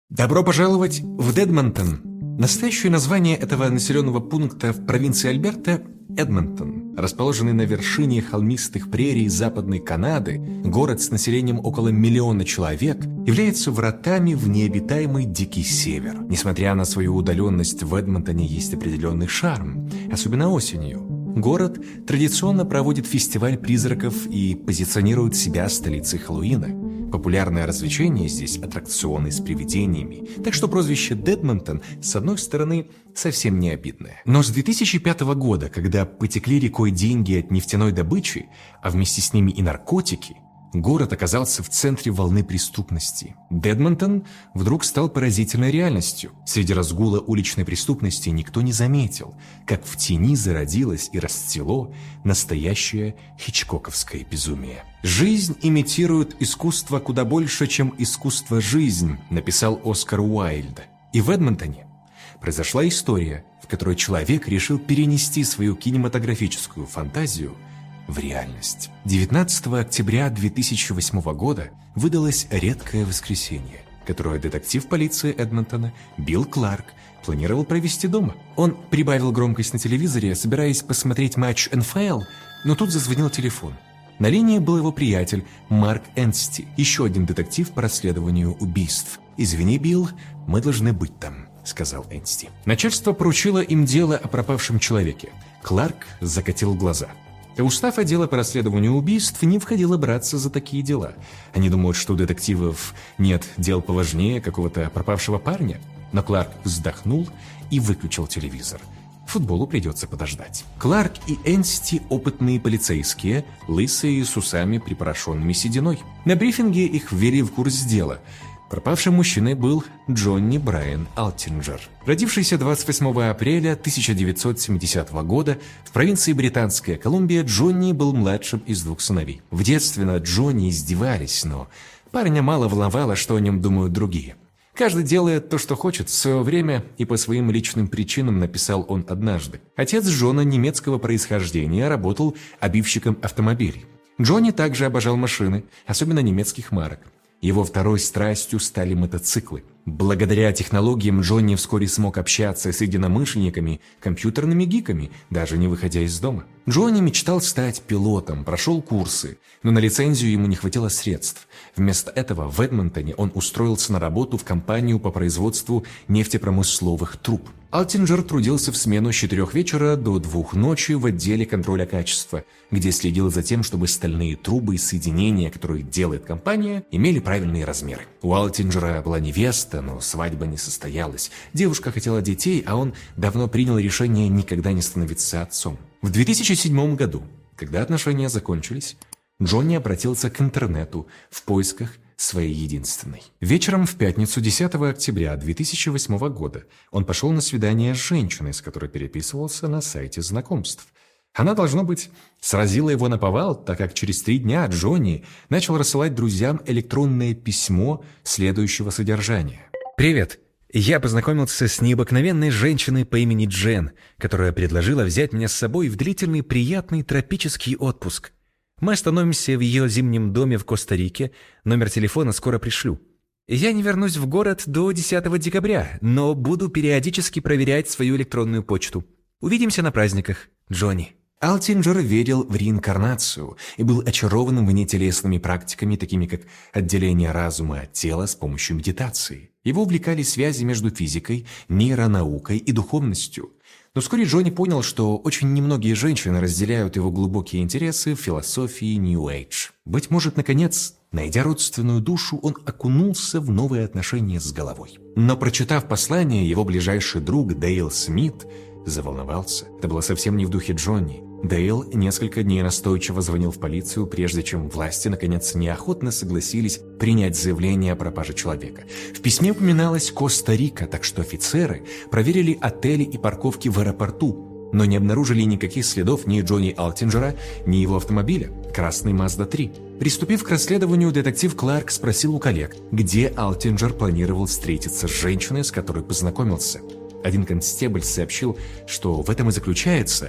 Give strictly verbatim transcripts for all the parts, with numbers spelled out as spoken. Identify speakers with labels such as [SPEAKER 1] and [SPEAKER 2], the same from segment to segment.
[SPEAKER 1] Добро пожаловать в Эдмонтон. Настоящее название этого населенного пункта в провинции Альберта – Эдмонтон. Расположенный на вершине холмистых прерий Западной Канады, город с населением около миллиона человек является вратами в необитаемый Дикий Север. Несмотря на свою удаленность, в Эдмонтоне есть определенный шарм, особенно осенью. Город традиционно проводит фестиваль призраков и позиционирует себя столицей Хэллоуина. Популярное развлечение здесь – аттракционы с привидениями, так что прозвище Дедмонтон, с одной стороны, совсем не обидное. Но с две тысячи пятого года, когда потекли рекой деньги от нефтяной добычи, а вместе с ними и наркотики, город оказался в центре волны преступности. Дедмонтон вдруг стал поразительной реальностью. Среди разгула уличной преступности никто не заметил, как в тени зародилось и расцвело настоящее хичкоковское безумие. «Жизнь имитирует искусство куда больше, чем искусство жизнь», написал Оскар Уайльд. И в Эдмонтоне произошла история, в которой человек решил перенести свою кинематографическую фантазию в реальность. девятнадцатого октября две тысячи восьмого года выдалось редкое воскресенье, которое детектив полиции Эдмонтона Билл Кларк планировал провести дома. Он прибавил громкость на телевизоре, собираясь посмотреть матч эн эф эл, но тут зазвонил телефон. На линии был его приятель Марк Энсти, еще один детектив по расследованию убийств. «Извини, Билл, мы должны быть там», — сказал Энсти. Начальство поручило им дело о пропавшем человеке. Кларк закатил глаза. Устав отдела по расследованию убийств не входило браться за такие дела. Они думают, что у детективов нет дел поважнее какого-то пропавшего парня. Но Кларк вздохнул и выключил телевизор. Футболу придется подождать. Кларк и Энсти – опытные полицейские, лысые, с усами, припорошенными сединой. На брифинге их ввели в курс дела. Пропавшим мужчиной был Джонни Брайан Алтинджер. Родившийся двадцать восьмого апреля тысяча девятьсот семидесятого года в провинции Британская Колумбия, Джонни был младшим из двух сыновей. В детстве над Джонни издевались, но парня мало волновало, что о нем думают другие. «Каждый делает то, что хочет, в свое время и по своим личным причинам», написал он однажды. Отец Джона немецкого происхождения работал обивщиком автомобилей. Джонни также обожал машины, особенно немецких марок. Его второй страстью стали мотоциклы. Благодаря технологиям Джонни вскоре смог общаться с единомышленниками, компьютерными гиками, даже не выходя из дома. Джонни мечтал стать пилотом, прошел курсы, но на лицензию ему не хватило средств. Вместо этого в Эдмонтоне он устроился на работу в компанию по производству нефтепромысловых труб. Алтинджер трудился в смену с четырех вечера до двух ночи в отделе контроля качества, где следил за тем, чтобы стальные трубы и соединения, которые делает компания, имели правильные размеры. У Алтинджера была невеста, но свадьба не состоялась. Девушка хотела детей, а он давно принял решение никогда не становиться отцом. В две тысячи седьмом году, когда отношения закончились, Джонни обратился к интернету в поисках своей единственной. Вечером в пятницу десятого октября две тысячи восьмого года он пошел на свидание с женщиной, с которой переписывался на сайте знакомств. Она, должно быть, сразила его наповал, так как через три дня Джонни начал рассылать друзьям электронное письмо следующего содержания. «Привет. Я познакомился с необыкновенной женщиной по имени Джен, которая предложила взять меня с собой в длительный приятный тропический отпуск. Мы остановимся в ее зимнем доме в Коста-Рике, номер телефона скоро пришлю. Я не вернусь в город до десятого декабря, но буду периодически проверять свою электронную почту. Увидимся на праздниках. Джонни». Алтинджер верил в реинкарнацию и был очарован внетелесными практиками, такими как отделение разума от тела с помощью медитации. Его увлекали связи между физикой, нейронаукой и духовностью. Но вскоре Джонни понял, что очень немногие женщины разделяют его глубокие интересы в философии New Age. Быть может, наконец, найдя родственную душу, он окунулся в новые отношения с головой. Но, прочитав послание, его ближайший друг Дейл Смит заволновался. Это было совсем не в духе Джонни. Дейл несколько дней настойчиво звонил в полицию, прежде чем власти, наконец, неохотно согласились принять заявление о пропаже человека. В письме упоминалась Коста-Рика, так что офицеры проверили отели и парковки в аэропорту, но не обнаружили никаких следов ни Джонни Алтинджера, ни его автомобиля, красный Мазда три. Приступив к расследованию, детектив Кларк спросил у коллег, где Алтинджер планировал встретиться с женщиной, с которой познакомился. Один констебль сообщил, что в этом и заключается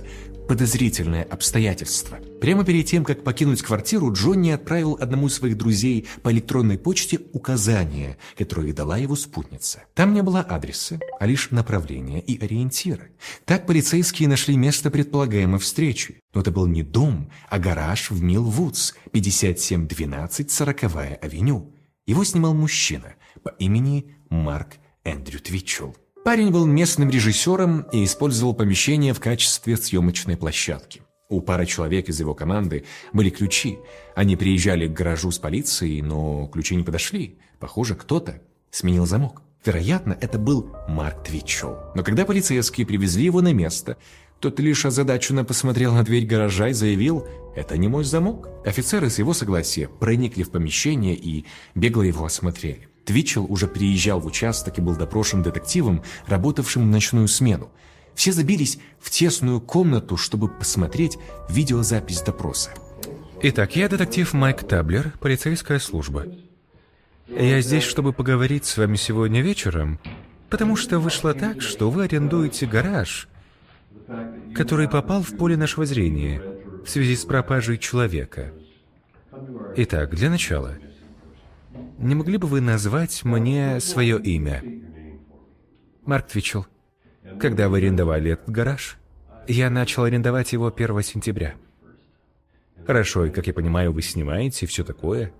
[SPEAKER 1] подозрительное обстоятельство. Прямо перед тем, как покинуть квартиру, Джонни отправил одному из своих друзей по электронной почте указания, которые дала его спутница. Там не было адреса, а лишь направления и ориентиры. Так полицейские нашли место предполагаемой встречи. Но это был не дом, а гараж в Милл-Вудс, пятьдесят семь двенадцать сороковая авеню. Его снимал мужчина по имени Марк Эндрю Твитчелл. Парень был местным режиссером и использовал помещение в качестве съемочной площадки. У пары человек из его команды были ключи. Они приезжали к гаражу с полицией, но ключи не подошли. Похоже, кто-то сменил замок. Вероятно, это был Марк Твитчелл. Но когда полицейские привезли его на место, тот лишь озадаченно посмотрел на дверь гаража и заявил: «Это не мой замок». Офицеры с его согласия проникли в помещение и бегло его осмотрели. Твитчелл уже приезжал в участок и был допрошен детективом, работавшим в ночную смену. Все забились в тесную комнату, чтобы посмотреть видеозапись допроса.
[SPEAKER 2] Итак, я детектив Майк Таблер, полицейская служба. Я здесь, чтобы поговорить с вами сегодня вечером, потому что вышло так, что вы арендуете гараж, который попал в поле нашего зрения в связи с пропажей человека. Итак, для начала, не могли бы вы назвать мне свое имя? Марк Твитчелл. Когда вы арендовали этот гараж? Я начал арендовать его первого сентября. Хорошо, и, как я понимаю, вы снимаете все такое.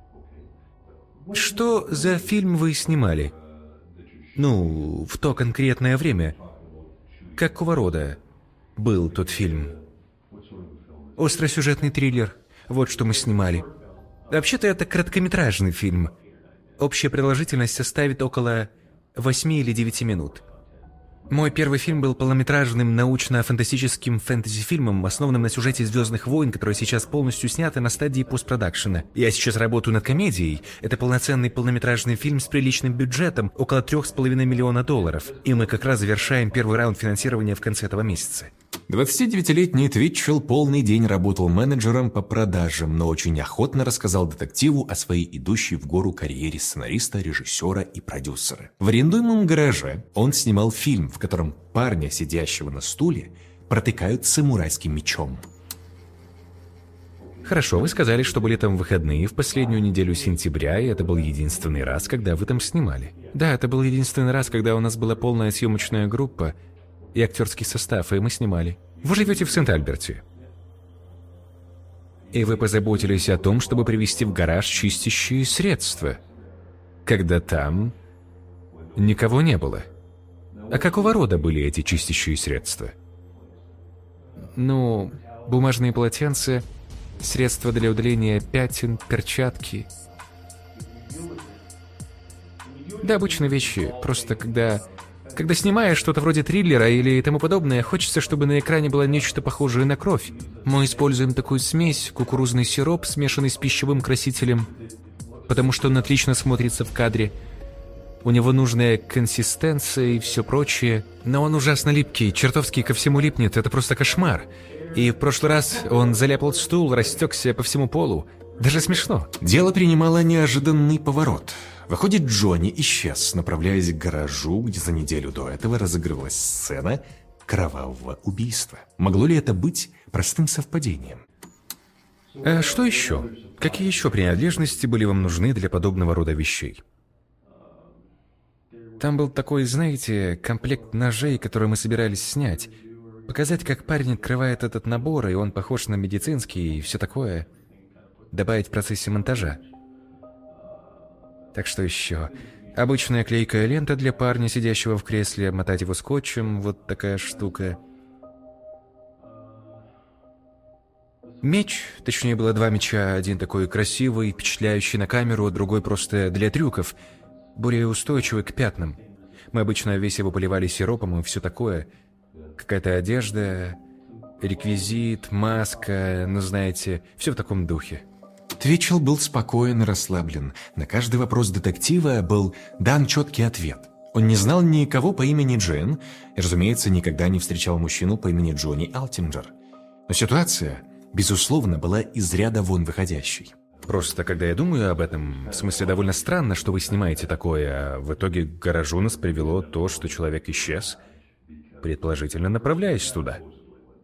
[SPEAKER 2] Что за фильм вы снимали? Ну, в то конкретное время. Какого рода был тот фильм? Остросюжетный триллер. Вот что мы снимали. Вообще-то это короткометражный фильм. Общая продолжительность составит около восьми или девяти минут. Мой первый фильм был полнометражным научно-фантастическим фэнтези-фильмом, основанным на сюжете «Звездных войн», который сейчас полностью снят и на стадии постпродакшена. Я сейчас работаю над комедией. Это полноценный полнометражный фильм с приличным бюджетом, около трех с половиной миллиона долларов. И мы как раз завершаем первый раунд финансирования в конце этого месяца.
[SPEAKER 1] двадцатидевятилетний Твитчелл полный день работал менеджером по продажам, но очень охотно рассказал детективу о своей идущей в гору карьере сценариста, режиссера и продюсера. В арендуемом гараже он снимал фильм, в котором парня, сидящего на стуле, протыкают самурайским мечом.
[SPEAKER 2] Хорошо, вы сказали, что были там выходные в последнюю неделю сентября, и это был единственный раз, когда вы там снимали. Да, это был единственный раз, когда у нас была полная съемочная группа и актерский состав, и мы снимали. Вы живете в Сент-Альберте. И вы позаботились о том, чтобы привезти в гараж чистящие средства, когда там никого не было. А какого рода были эти чистящие средства? Ну, бумажные полотенца, средства для удаления пятен, перчатки. Да, обычные вещи, просто когда... Когда снимаешь что-то вроде триллера или тому подобное, хочется, чтобы на экране было нечто похожее на кровь. Мы используем такую смесь, кукурузный сироп, смешанный с пищевым красителем, потому что он отлично смотрится в кадре. У него нужная консистенция и все прочее. Но он ужасно липкий, чертовски ко всему липнет, это просто кошмар. И в прошлый раз он заляпал стул, растекся по всему полу. Даже смешно.
[SPEAKER 1] Дело принимало неожиданный поворот. Выходит, Джонни исчез, направляясь к гаражу, где за неделю до этого разыгрывалась сцена кровавого убийства. Могло ли это быть простым совпадением?
[SPEAKER 2] А что еще? Какие еще принадлежности были вам нужны для подобного рода вещей? Там был такой, знаете, комплект ножей, который мы собирались снять. Показать, как парень открывает этот набор, и он похож на медицинский и все такое. Добавить в процессе монтажа. Так что еще? Обычная клейкая лента для парня, сидящего в кресле, мотать его скотчем, вот такая штука. Меч, точнее было два меча, один такой красивый, впечатляющий на камеру, другой просто для трюков, более устойчивый к пятнам. Мы обычно весь его поливали сиропом и все такое. Какая-то одежда, реквизит, маска, ну знаете, все в таком духе.
[SPEAKER 1] Твитчелл был спокоен и расслаблен. На каждый вопрос детектива был дан четкий ответ. Он не знал никого по имени Джен и, разумеется, никогда не встречал мужчину по имени Джонни Алтинджер. Но ситуация, безусловно, была из ряда вон выходящей.
[SPEAKER 2] Просто когда я думаю об этом, в смысле довольно странно, что вы снимаете такое, а в итоге к гаражу нас привело то, что человек исчез, предположительно направляясь туда.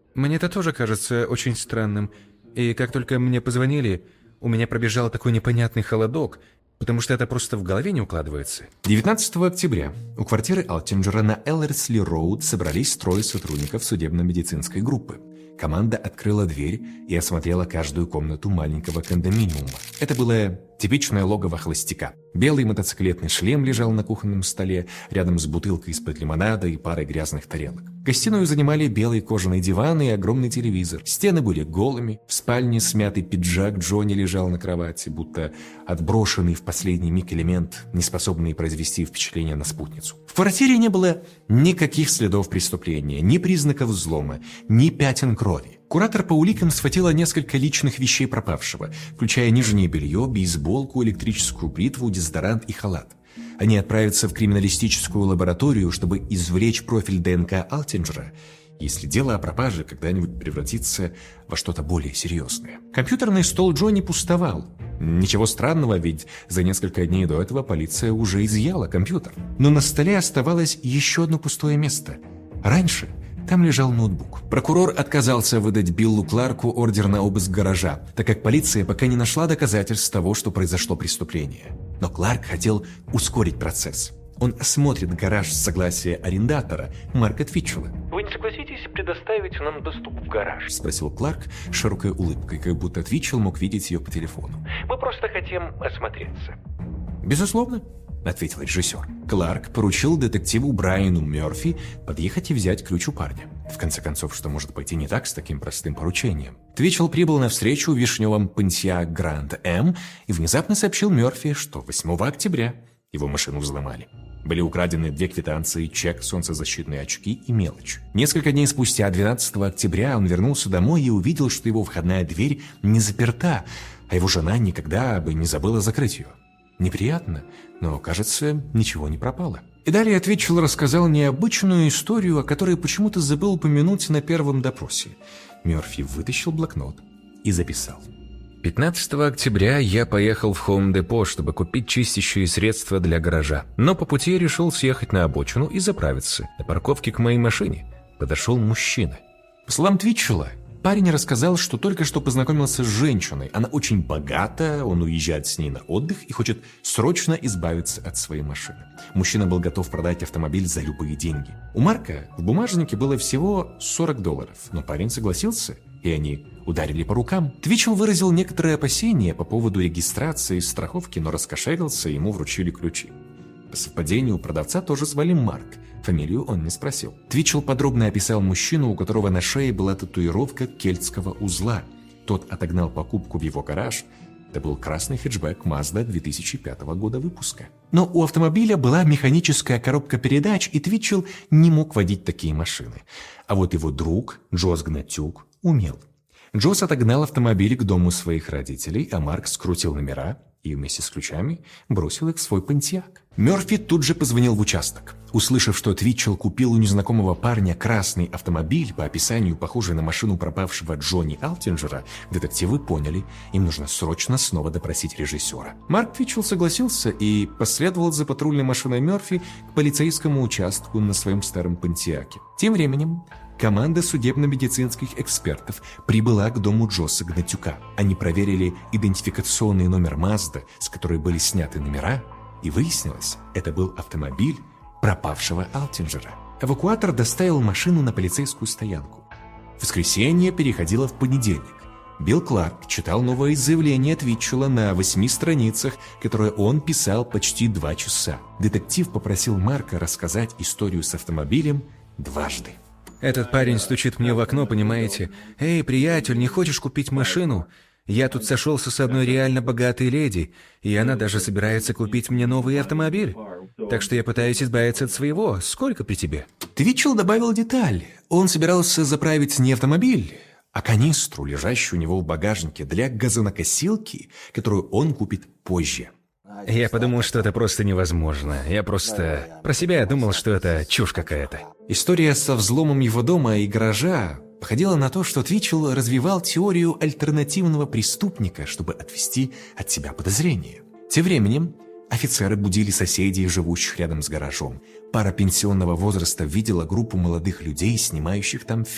[SPEAKER 2] Мне это тоже кажется очень странным. И как только мне позвонили, у меня пробежал такой непонятный холодок, потому что это просто в голове не укладывается.
[SPEAKER 1] девятнадцатого октября у квартиры Алтинджера на Эллерсли-Роуд собрались трое сотрудников судебно-медицинской группы. Команда открыла дверь и осмотрела каждую комнату маленького кондоминиума. Это было типичное логово холостяка. Белый мотоциклетный шлем лежал на кухонном столе, рядом с бутылкой из-под лимонада и парой грязных тарелок. Гостиную занимали белый кожаный диван и огромный телевизор. Стены были голыми, в спальне смятый пиджак Джонни лежал на кровати, будто отброшенный в последний миг элемент, не способный произвести впечатление на спутницу. В квартире не было никаких следов преступления, ни признаков взлома, ни пятен крови. Куратор по уликам схватила несколько личных вещей пропавшего, включая нижнее белье, бейсболку, электрическую бритву, дезодорант и халат. Они отправятся в криминалистическую лабораторию, чтобы извлечь профиль ДНК Алтинджера, если дело о пропаже когда-нибудь превратится во что-то более серьезное. Компьютерный стол Джонни пустовал. Ничего странного, ведь за несколько дней до этого полиция уже изъяла компьютер. Но на столе оставалось еще одно пустое место. Раньше там лежал ноутбук. Прокурор отказался выдать Биллу Кларку ордер на обыск гаража, так как полиция пока не нашла доказательств того, что произошло преступление. Но Кларк хотел ускорить процесс. Он осмотрит гараж с согласия арендатора, Марка Твитчелла.
[SPEAKER 2] «Вы не согласитесь предоставить нам доступ в гараж?» –
[SPEAKER 1] спросил Кларк с широкой улыбкой, как будто Твитчелл мог видеть ее по телефону.
[SPEAKER 2] «Мы просто хотим осмотреться».
[SPEAKER 1] «Безусловно», — ответил режиссер. Кларк поручил детективу Брайану Мерфи подъехать и взять ключ у парня. В конце концов, что может пойти не так с таким простым поручением? Твитчелл прибыл на встречу в вишневом Pontiac Grand Am и внезапно сообщил Мерфи, что восьмого октября его машину взломали. Были украдены две квитанции, чек, солнцезащитные очки и мелочь. Несколько дней спустя, двенадцатого октября, он вернулся домой и увидел, что его входная дверь не заперта, а его жена никогда бы не забыла закрыть ее. Неприятно, но, кажется, ничего не пропало. И далее Твитчелл рассказал необычную историю, о которой почему-то забыл упомянуть на первом допросе. Мерфи вытащил блокнот и записал.
[SPEAKER 2] пятнадцатого октября я поехал в Home Depot, чтобы купить чистящие средства для гаража. Но по пути я решил съехать на обочину и заправиться. На парковке к моей машине подошел мужчина.
[SPEAKER 1] По словам Твитчелла, парень рассказал, что только что познакомился с женщиной. Она очень богата, он уезжает с ней на отдых и хочет срочно избавиться от своей машины. Мужчина был готов продать автомобиль за любые деньги. У Марка в бумажнике было всего сорок долларов, но парень согласился, и они ударили по рукам. Твитчелл выразил некоторые опасения по поводу регистрации и страховки, но раскошелился, и ему вручили ключи. По совпадению, продавца тоже звали Марк. Фамилию он не спросил. Твитчелл подробно описал мужчину, у которого на шее была татуировка кельтского узла. Тот отогнал покупку в его гараж. Это был красный хэтчбэк Mazda две тысячи пятого года выпуска. Но у автомобиля была механическая коробка передач, и Твитчелл не мог водить такие машины. А вот его друг, Джос Гнатюк, умел. Джос отогнал автомобиль к дому своих родителей, а Марк скрутил номера и вместе с ключами бросил их в свой Pontiac. Мерфи тут же позвонил в участок. Услышав, что Твитчелл купил у незнакомого парня красный автомобиль, по описанию похожий на машину пропавшего Джонни Алтинджера, детективы поняли, им нужно срочно снова допросить режиссера. Марк Твитчелл согласился и последовал за патрульной машиной Мерфи к полицейскому участку на своем старом Понтиаке. Тем временем команда судебно-медицинских экспертов прибыла к дому Джоса Гнатюка. Они проверили идентификационный номер Mazda, с которой были сняты номера, и выяснилось, это был автомобиль пропавшего Алтинджера. Эвакуатор доставил машину на полицейскую стоянку. Воскресенье переходило в понедельник. Билл Кларк читал новое заявление Твитчелла на восьми страницах, которое он писал почти два часа. Детектив попросил Марка рассказать историю с автомобилем дважды.
[SPEAKER 2] Этот парень стучит мне в окно, понимаете? «Эй, приятель, не хочешь купить машину? Я тут сошелся с одной реально богатой леди, и она даже собирается купить мне новый автомобиль. Так что я пытаюсь избавиться от своего. Сколько при тебе?»
[SPEAKER 1] Твитчелл добавил деталь. Он собирался заправить не автомобиль, а канистру, лежащую у него в багажнике, для газонокосилки, которую он купит позже.
[SPEAKER 2] Я подумал, что это просто невозможно. Я просто... Про себя думал, что это чушь какая-то.
[SPEAKER 1] История со взломом его дома и гаража походила на то, что Твитчелл развивал теорию альтернативного преступника, чтобы отвести от себя подозрения. Тем временем офицеры будили соседей, живущих рядом с гаражом. Пара пенсионного возраста видела группу молодых людей, снимающих там фильм.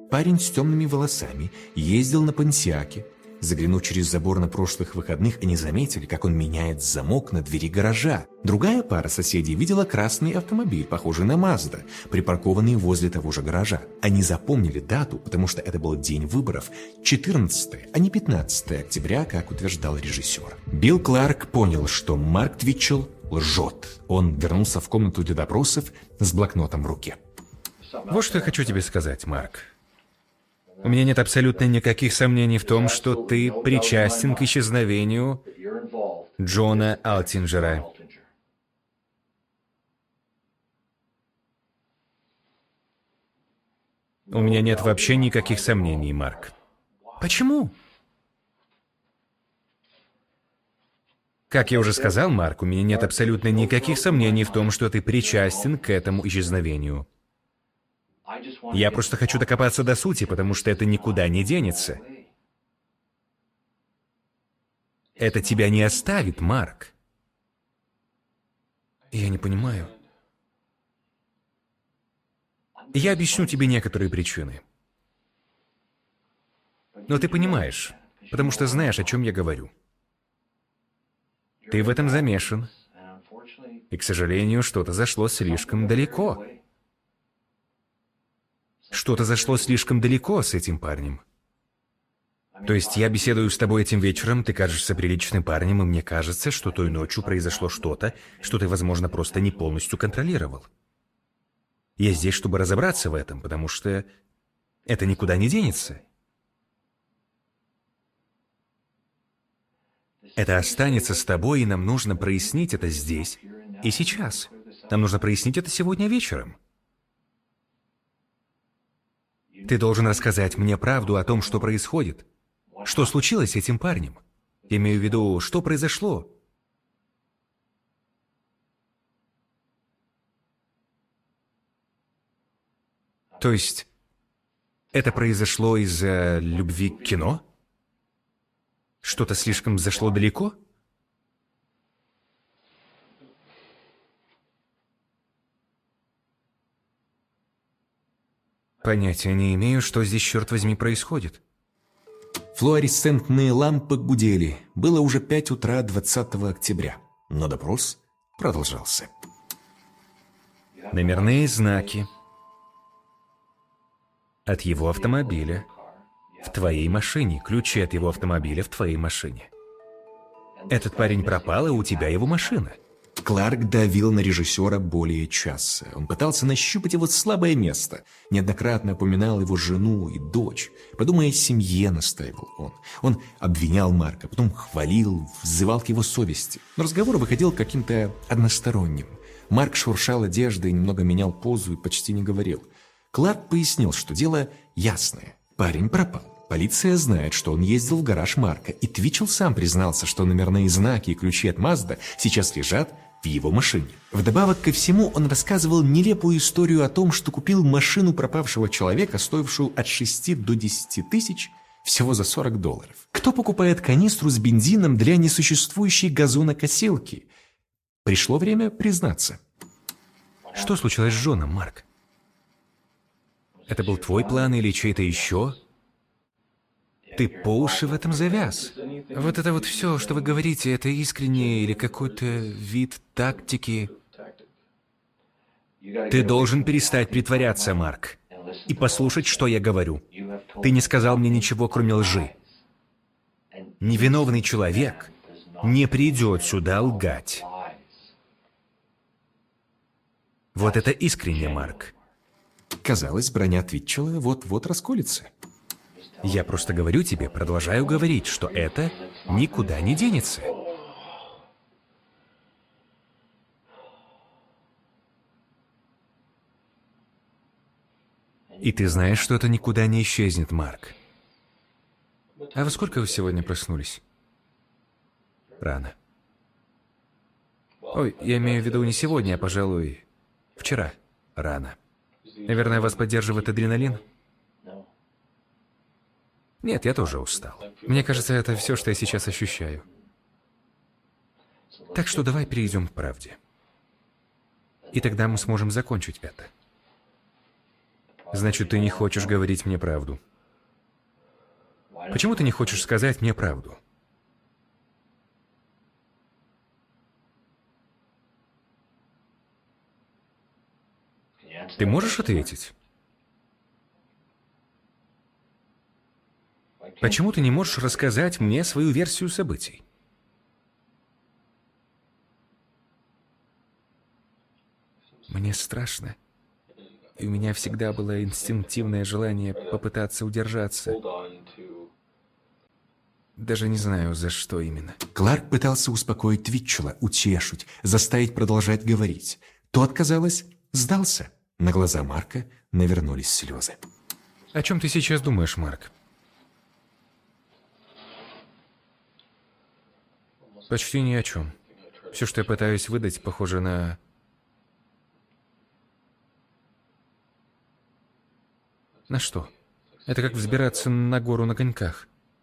[SPEAKER 1] Парень с темными волосами ездил на пансиаке. Заглянув через забор на прошлых выходных, они заметили, как он меняет замок на двери гаража. Другая пара соседей видела красный автомобиль, похожий на Мазда, припаркованный возле того же гаража. Они запомнили дату, потому что это был день выборов, четырнадцатое, а не пятнадцатое октября, как утверждал режиссер. Билл Кларк понял, что Марк Твитчелл лжет. Он вернулся в комнату для допросов с блокнотом в руке.
[SPEAKER 2] Вот что я хочу тебе сказать, Марк. У меня нет абсолютно никаких сомнений в том, что ты причастен к исчезновению Джона Алтинджера. У меня нет вообще никаких сомнений, Марк. Почему? Как я уже сказал, Марк, у меня нет абсолютно никаких сомнений в том, что ты причастен к этому исчезновению. Я просто хочу докопаться до сути, потому что это никуда не денется. Это тебя не оставит, Марк. Я не понимаю. Я объясню тебе некоторые причины. Но ты понимаешь, потому что знаешь, о чем я говорю. Ты в этом замешан. И, к сожалению, что-то зашло слишком далеко. Что-то зашло слишком далеко с этим парнем. То есть я беседую с тобой этим вечером, ты кажешься приличным парнем, и мне кажется, что той ночью произошло что-то, что ты, возможно, просто не полностью контролировал. Я здесь, чтобы разобраться в этом, потому что это никуда не денется. Это останется с тобой, и нам нужно прояснить это здесь и сейчас. Нам нужно прояснить это сегодня вечером. Ты должен рассказать мне правду о том, что происходит. Что случилось с этим парнем? Я имею в виду, что произошло? То есть, это произошло из-за любви к кино? Что-то слишком зашло далеко? Понятия не имею, что здесь, черт возьми, происходит.
[SPEAKER 1] Флуоресцентные лампы гудели. Было уже пять утра двадцатого октября. Но допрос продолжался.
[SPEAKER 2] Номерные знаки от его автомобиля в твоей машине. Ключи от его автомобиля в твоей машине. Этот парень пропал, и у тебя его машина.
[SPEAKER 1] Кларк давил на режиссера более часа. Он пытался нащупать его слабое место. Неоднократно упоминал его жену и дочь. Подумай о семье, настаивал он. Он обвинял Марка, потом хвалил, взывал к его совести. Но разговор выходил каким-то односторонним. Марк шуршал одеждой, немного менял позу и почти не говорил. Кларк пояснил, что дело ясное. Парень пропал. Полиция знает, что он ездил в гараж Марка, и Твитчелл сам признался, что номерные знаки и ключи от Мазда сейчас лежат в его машине. Вдобавок ко всему, он рассказывал нелепую историю о том, что купил машину пропавшего человека, стоившую от шести до десяти тысяч, всего за сорок долларов. Кто покупает канистру с бензином для несуществующей газонокосилки? Пришло время признаться.
[SPEAKER 2] Что случилось с Джоном, Марк? Это был твой план или чей-то еще? Ты по уши в этом завяз. Вот это вот все, что вы говорите, это искренне или какой-то вид тактики. Ты должен перестать притворяться, Марк, и послушать, что я говорю. Ты не сказал мне ничего, кроме лжи. Невиновный человек не придет сюда лгать. Вот это искренне, Марк.
[SPEAKER 1] Казалось, броня Твитчелла вот-вот расколется.
[SPEAKER 2] Я просто говорю тебе, продолжаю говорить, что это никуда не денется. И ты знаешь, что это никуда не исчезнет, Марк. А во сколько вы сегодня проснулись? Рано. Ой, я имею в виду не сегодня, а, пожалуй, вчера. Рано. Наверное, вас поддерживает адреналин? Нет, я тоже устал. Мне кажется, это все, что я сейчас ощущаю. Так что давай перейдем к правде. И тогда мы сможем закончить это. Значит, ты не хочешь говорить мне правду. Почему ты не хочешь сказать мне правду? Ты можешь ответить? Почему ты не можешь рассказать мне свою версию событий? Мне страшно. И у меня всегда было инстинктивное желание попытаться удержаться. Даже не знаю, за что именно.
[SPEAKER 1] Кларк пытался успокоить Твитчелла, утешить, заставить продолжать говорить. Тот, казалось, сдался. На глаза Марка навернулись слезы.
[SPEAKER 2] О чем ты сейчас думаешь, Марк? Почти ни о чем. Все, что я пытаюсь выдать, похоже на... На что? Это как взбираться на гору на коньках.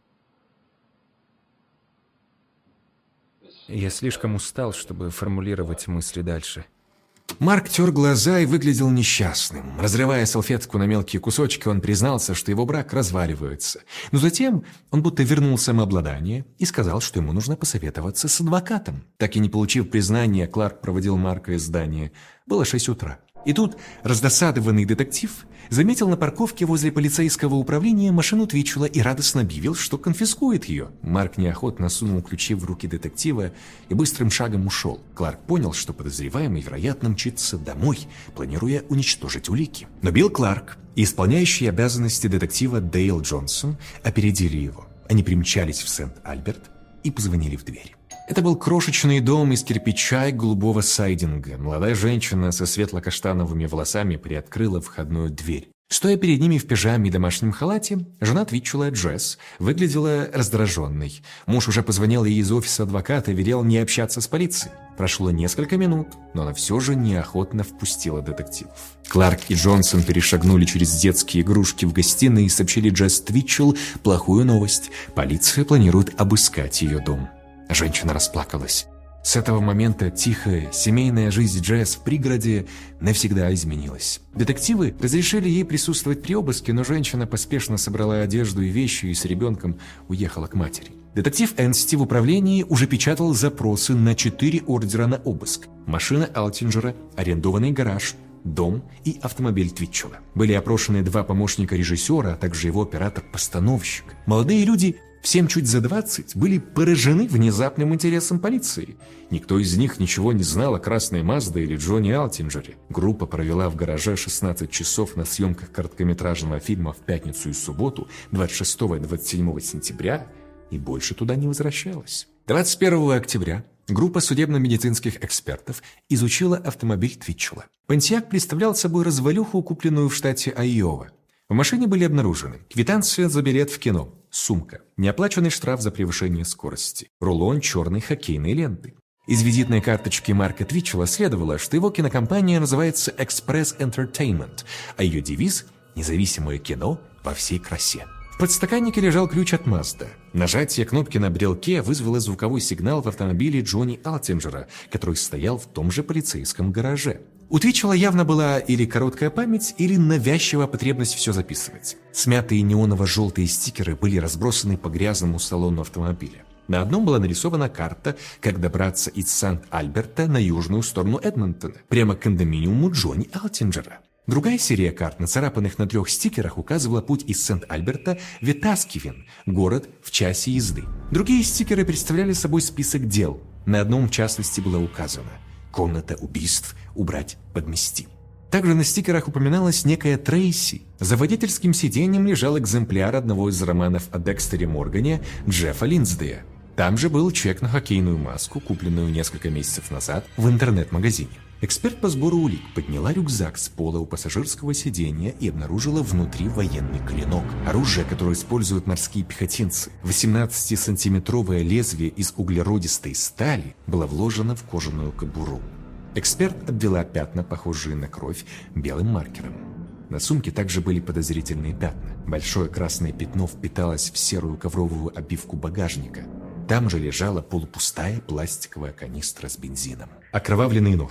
[SPEAKER 2] Я слишком устал, чтобы формулировать мысли дальше.
[SPEAKER 1] Марк тер глаза и выглядел несчастным. Разрывая салфетку на мелкие кусочки, он признался, что его брак разваливается. Но затем он будто вернул самообладание и сказал, что ему нужно посоветоваться с адвокатом. Так и не получив признания, Кларк проводил Марка из здания. Было шесть утра. И тут раздосадованный детектив заметил на парковке возле полицейского управления машину Твитчелла и радостно объявил, что конфискует ее. Марк неохотно сунул ключи в руки детектива и быстрым шагом ушел. Кларк понял, что подозреваемый, вероятно, мчится домой, планируя уничтожить улики. Но Билл Кларк и исполняющий обязанности детектива Дейл Джонсон опередили его. Они примчались в Сент-Альберт и позвонили в дверь. Это был крошечный дом из кирпича и голубого сайдинга. Молодая женщина со светло-каштановыми волосами приоткрыла входную дверь. Стоя перед ними в пижаме и домашнем халате, жена Твитчелла, Джесс, выглядела раздраженной. Муж уже позвонил ей из офиса адвоката и велел не общаться с полицией. Прошло несколько минут, но она все же неохотно впустила детективов. Кларк и Джонсон перешагнули через детские игрушки в гостиной и сообщили Джесс Твитчелл плохую новость. Полиция планирует обыскать ее дом. Женщина расплакалась. С этого момента тихая семейная жизнь Джесс в пригороде навсегда изменилась. Детективы разрешили ей присутствовать при обыске, но женщина поспешно собрала одежду и вещи и с ребенком уехала к матери. Детектив Энсти в управлении уже печатал запросы на четыре ордера на обыск. Машина Алтинджера, арендованный гараж, дом и автомобиль Твитчелла. Были опрошены два помощника режиссера, а также его оператор-постановщик. Молодые люди, всем чуть за двадцать, были поражены внезапным интересом полиции. Никто из них ничего не знал о Красной Мазде или Джонни Алтинджере. Группа провела в гараже шестнадцать часов на съемках короткометражного фильма в пятницу и субботу, двадцать шестого и двадцать седьмого сентября, и больше туда не возвращалась. двадцать первого октября группа судебно-медицинских экспертов изучила автомобиль Твитчелла. Понтиак представлял собой развалюху, купленную в штате Айова. В машине были обнаружены квитанция за билет в кино, сумка, неоплаченный штраф за превышение скорости, рулон черной хоккейной ленты. Из визитной карточки Марка Твитчелла следовало, что его кинокомпания называется Express Entertainment, а ее девиз – «Независимое кино во всей красе». В подстаканнике лежал ключ от Mazda. Нажатие кнопки на брелке вызвало звуковой сигнал в автомобиле Джонни Алтинджера, который стоял в том же полицейском гараже. У Твитчелла явно была или короткая память, или навязчивая потребность все записывать. Смятые неоново-желтые стикеры были разбросаны по грязному салону автомобиля. На одном была нарисована карта, как добраться из Сант-Альберта на южную сторону Эдмонтона, прямо к кондоминиуму Джонни Алтинджера. Другая серия карт, нацарапанных на трех стикерах, указывала путь из Сент-Альберта в Витаскивен, город в часе езды. Другие стикеры представляли собой список дел. На одном, в частности, было указано: «Комната убийств убрать, подмести». Также на стикерах упоминалась некая Трейси. За водительским сиденьем лежал экземпляр одного из романов о Декстере Моргане Джеффа Линдсдея. Там же был чек на хоккейную маску, купленную несколько месяцев назад в интернет-магазине. Эксперт по сбору улик подняла рюкзак с пола у пассажирского сиденья и обнаружила внутри военный клинок. Оружие, которое используют морские пехотинцы. восемнадцатисантиметровое лезвие из углеродистой стали было вложено в кожаную кобуру. Эксперт обвела пятна, похожие на кровь, белым маркером. На сумке также были подозрительные пятна. Большое красное пятно впиталось в серую ковровую обивку багажника. Там же лежала полупустая пластиковая канистра с бензином. Окровавленный нож,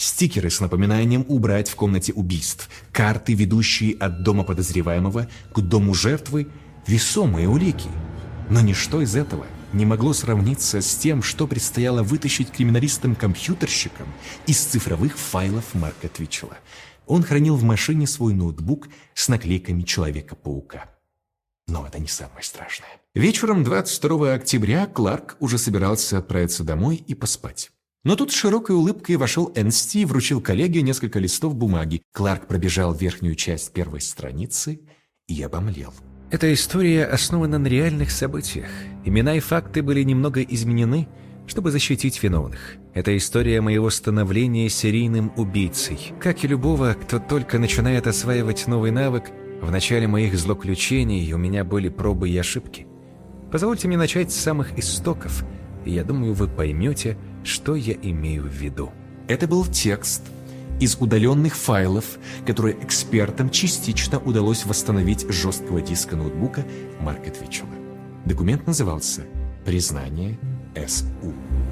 [SPEAKER 1] Стикеры с напоминанием убрать в комнате убийств, карты, ведущие от дома подозреваемого к дому жертвы, весомые улики. Но ничто из этого не могло сравниться с тем, что предстояло вытащить криминалистам-компьютерщикам из цифровых файлов Марка Твитчелла. Он хранил в машине свой ноутбук с наклейками Человека-паука. Но это не самое страшное. Вечером двадцать второго октября Кларк уже собирался отправиться домой и поспать. Но тут с широкой улыбкой вошел Энсти и вручил коллеге несколько листов бумаги. Кларк пробежал верхнюю часть первой страницы и обомлел.
[SPEAKER 2] Эта история основана на реальных событиях. Имена и факты были немного изменены, чтобы защитить виновных. Это история моего становления серийным убийцей. Как и любого, кто только начинает осваивать новый навык, в начале моих злоключений у меня были пробы и ошибки. Позвольте мне начать с самых истоков, и я думаю, вы поймете, что я имею в виду.
[SPEAKER 1] Это был текст из удаленных файлов, которые экспертам частично удалось восстановить с жесткого диска ноутбука Марка Твитчелла. Документ назывался «Признание С У».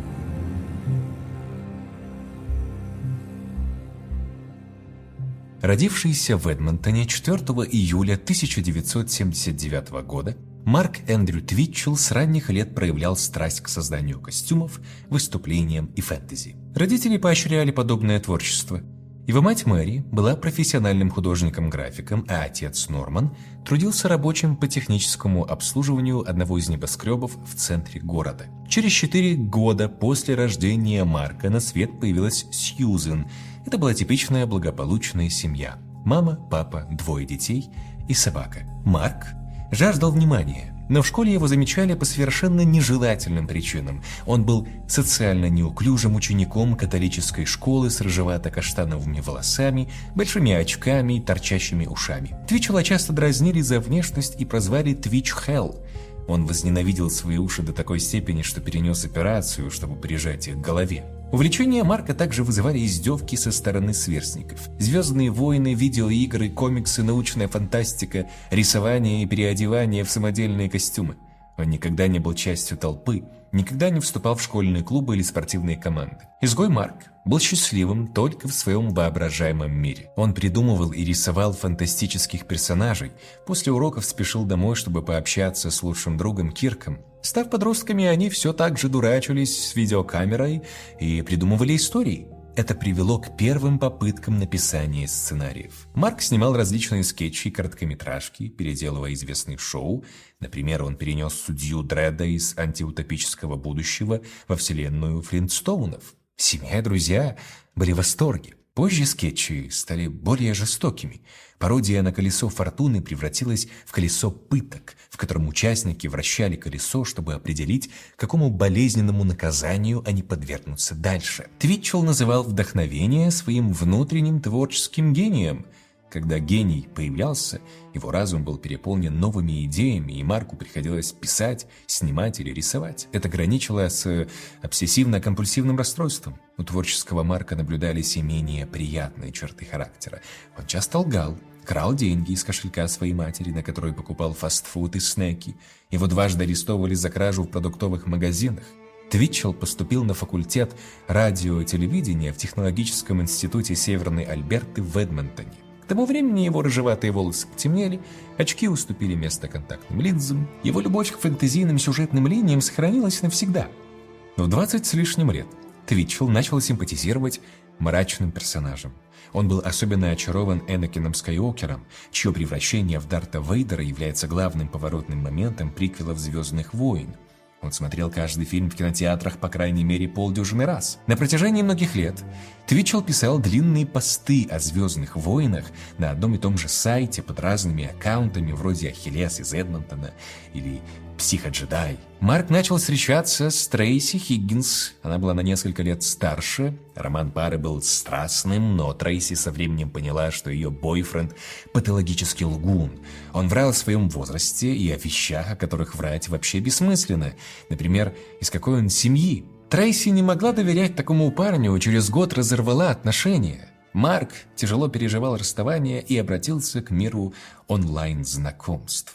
[SPEAKER 1] Родившийся в Эдмонтоне четвёртого июля тысяча девятьсот семьдесят девятого года, Марк Эндрю Твитчелл с ранних лет проявлял страсть к созданию костюмов, выступлениям и фэнтези. Родители поощряли подобное творчество. Его мать Мэри была профессиональным художником-графиком, а отец Норман трудился рабочим по техническому обслуживанию одного из небоскребов в центре города. Через четыре года после рождения Марка на свет появилась Сьюзен. Это была типичная благополучная семья. Мама, папа, двое детей и собака. Марк жаждал внимания, но в школе его замечали по совершенно нежелательным причинам. Он был социально неуклюжим учеником католической школы с рыжевато-каштановыми волосами, большими очками и торчащими ушами. Твитчелла часто дразнили за внешность и прозвали «Твитч Хелл». Он возненавидел свои уши до такой степени, что перенес операцию, чтобы прижать их к голове. Увлечения Марка также вызывали издевки со стороны сверстников. «Звездные войны», видеоигры, комиксы, научная фантастика, рисование и переодевание в самодельные костюмы. Он никогда не был частью толпы, никогда не вступал в школьные клубы или спортивные команды. Изгой Марк был счастливым только в своем воображаемом мире. Он придумывал и рисовал фантастических персонажей, после уроков спешил домой, чтобы пообщаться с лучшим другом Кирком. Став подростками, они все так же дурачились с видеокамерой и придумывали истории. Это привело к первым попыткам написания сценариев. Марк снимал различные скетчи и короткометражки, переделывая известные шоу. Например, он перенес судью Дредда из антиутопического будущего во вселенную Флинтстоунов. Семья и друзья были в восторге. Позже скетчи стали более жестокими. Пародия на колесо фортуны превратилась в колесо пыток, в котором участники вращали колесо, чтобы определить, какому болезненному наказанию они подвергнутся дальше. Твитчелл называл вдохновение своим внутренним творческим гением. Когда гений появлялся, его разум был переполнен новыми идеями, и Марку приходилось писать, снимать или рисовать. Это граничило с обсессивно-компульсивным расстройством. У творческого Марка наблюдались и менее приятные черты характера. Он часто лгал, крал деньги из кошелька своей матери, на которой покупал фастфуд и снеки. Его дважды арестовывали за кражу в продуктовых магазинах. Твитчелл поступил на факультет радио и телевидения в Технологическом институте Северной Альберты в Эдмонтоне. К тому времени его рыжеватые волосы потемнели, очки уступили место контактным линзам, его любовь к фэнтезийным сюжетным линиям сохранилась навсегда. Но в двадцать с лишним лет Твитчелл начал симпатизировать мрачным персонажам. Он был особенно очарован Энакином Скайуокером, чье превращение в Дарта Вейдера является главным поворотным моментом приквелов «Звездных войн». Он смотрел каждый фильм в кинотеатрах по крайней мере полдюжины раз. На протяжении многих лет Твитчелл писал длинные посты о «Звездных войнах» на одном и том же сайте под разными аккаунтами вроде «Ахиллес из Эдмонтона» или «Психоджедай». Марк начал встречаться с Трейси Хиггинс. Она была на несколько лет старше. Роман пары был страстным, но Трейси со временем поняла, что ее бойфренд – патологический лгун. Он врал о своем возрасте и о вещах, о которых врать вообще бессмысленно. Например, из какой он семьи. Трейси не могла доверять такому парню, через год разорвала отношения. Марк тяжело переживал расставание и обратился к миру онлайн-знакомств.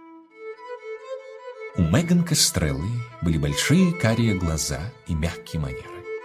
[SPEAKER 1] У Меган Кастреллы были большие карие глаза и мягкие манеры.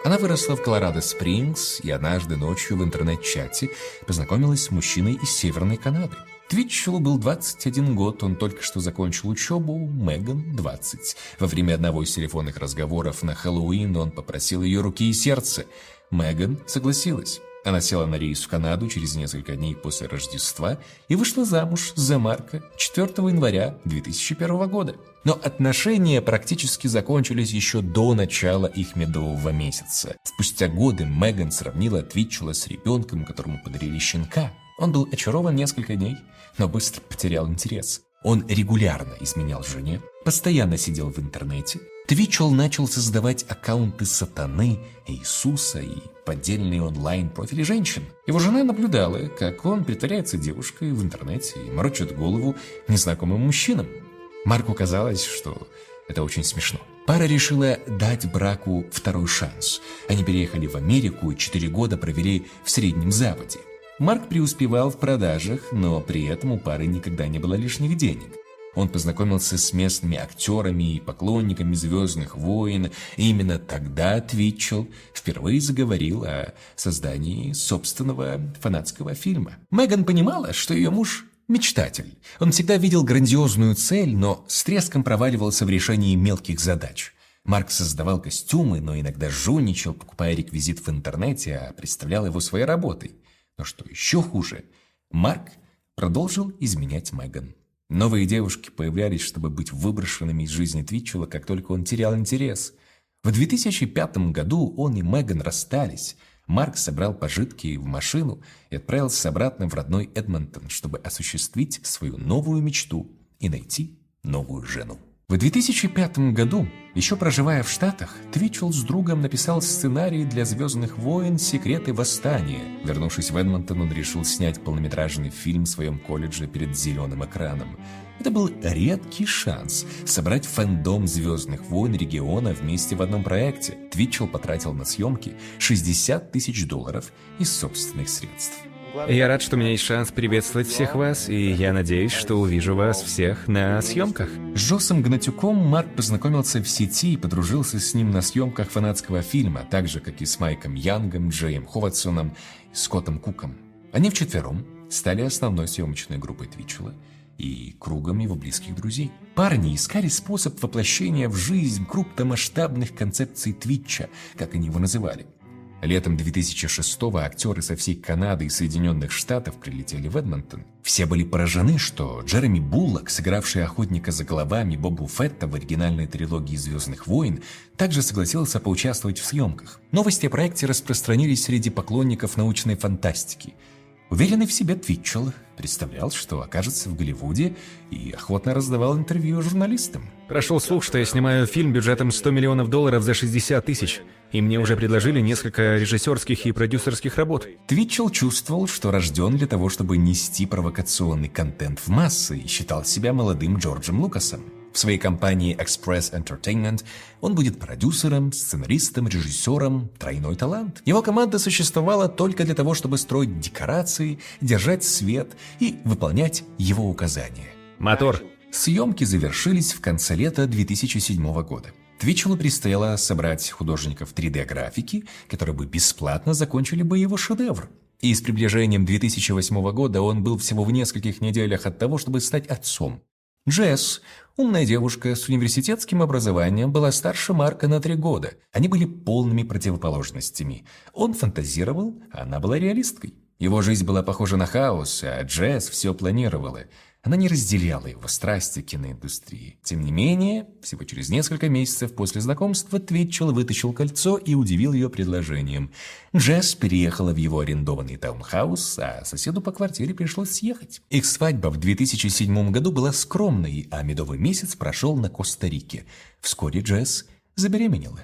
[SPEAKER 1] Она выросла в Колорадо-Спрингс и однажды ночью в интернет-чате познакомилась с мужчиной из Северной Канады. Твитчеллу был двадцать один год, он только что закончил учебу, Меган – двадцать. Во время одного из телефонных разговоров на Хэллоуин он попросил ее руки и сердце. Меган согласилась. Она села на рейс в Канаду через несколько дней после Рождества и вышла замуж за Марка четвёртого января две тысячи первого года. Но отношения практически закончились еще до начала их медового месяца. Спустя годы Меган сравнила Твитчелла с ребенком, которому подарили щенка. Он был очарован несколько дней, но быстро потерял интерес. Он регулярно изменял жене, постоянно сидел в интернете. Твитчелл начал создавать аккаунты сатаны, Иисуса и поддельные онлайн-профили женщин. Его жена наблюдала, как он притворяется девушкой в интернете и морочит голову незнакомым мужчинам. Марку казалось, что это очень смешно. Пара решила дать браку второй шанс. Они переехали в Америку и четыре года провели в Среднем Западе. Марк преуспевал в продажах, но при этом у пары никогда не было лишних денег. Он познакомился с местными актерами и поклонниками «Звездных войн», и именно тогда Твитчелл впервые заговорил о создании собственного фанатского фильма. Меган понимала, что ее муж – мечтатель. Он всегда видел грандиозную цель, но с треском проваливался в решении мелких задач. Марк создавал костюмы, но иногда жульничал, покупая реквизит в интернете, а представлял его своей работой. Но что еще хуже, Марк продолжил изменять Меган. Новые девушки появлялись, чтобы быть выброшенными из жизни Твитчелла, как только он терял интерес. В две тысячи пятом году он и Меган расстались. Марк собрал пожитки в машину и отправился обратно в родной Эдмонтон, чтобы осуществить свою новую мечту и найти новую жену. В две тысячи пятом году, еще проживая в Штатах, Твитчелл с другом написал сценарий для «Звездных войн. Секреты восстания». Вернувшись в Эдмонтон, он решил снять полнометражный фильм в своем колледже перед зеленым экраном. Это был редкий шанс собрать фэндом «Звездных войн» региона вместе в одном проекте. Твитчелл потратил на съемки шестьдесят тысяч долларов из собственных средств.
[SPEAKER 2] Я рад, что у меня есть шанс приветствовать всех вас, и я надеюсь, что увижу вас всех на съемках.
[SPEAKER 1] С Джоссом Гнатюком Марк познакомился в сети и подружился с ним на съемках фанатского фильма, так же, как и с Майком Янгом, Джеем Ховардсоном и Скоттом Куком. Они вчетвером стали основной съемочной группой Твитчелла и кругом его близких друзей. Парни искали способ воплощения в жизнь крупномасштабных концепций Твитча, как они его называли. Летом две тысячи шестого актеры со всей Канады и Соединенных Штатов прилетели в Эдмонтон. Все были поражены, что Джереми Буллок, сыгравший охотника за головами Бобу Фетта в оригинальной трилогии «Звездных войн», также согласился поучаствовать в съемках. Новости о проекте распространились среди поклонников научной фантастики. Уверенный в себе Твитчелл представлял, что окажется в Голливуде, и охотно раздавал интервью журналистам.
[SPEAKER 2] Прошел слух, что я снимаю фильм бюджетом сто миллионов долларов за шестьдесят тысяч, и мне уже предложили несколько режиссерских и продюсерских работ.
[SPEAKER 1] Твитчелл чувствовал, что рожден для того, чтобы нести провокационный контент в массы, и считал себя молодым Джорджем Лукасом. В своей компании Express Entertainment он будет продюсером, сценаристом, режиссером, тройной талант. Его команда существовала только для того, чтобы строить декорации, держать свет и выполнять его указания.
[SPEAKER 2] Мотор.
[SPEAKER 1] Съемки завершились в конце лета две тысячи седьмого года. Твитчеллу предстояло собрать художников три дэ-графики, которые бы бесплатно закончили бы его шедевр. И с приближением две тысячи восьмого года он был всего в нескольких неделях от того, чтобы стать отцом. Джесс, умная девушка с университетским образованием, была старше Марка на три года. Они были полными противоположностями. Он фантазировал, а она была реалисткой. Его жизнь была похожа на хаос, а Джесс все планировала. Она не разделяла его страсти к киноиндустрии. Тем не менее, всего через несколько месяцев после знакомства Твитчелл вытащил кольцо и удивил ее предложением. Джесс переехала в его арендованный таунхаус, а соседу по квартире пришлось съехать. Их свадьба в две тысячи седьмом году была скромной, а медовый месяц прошел на Коста-Рике. Вскоре Джесс забеременела.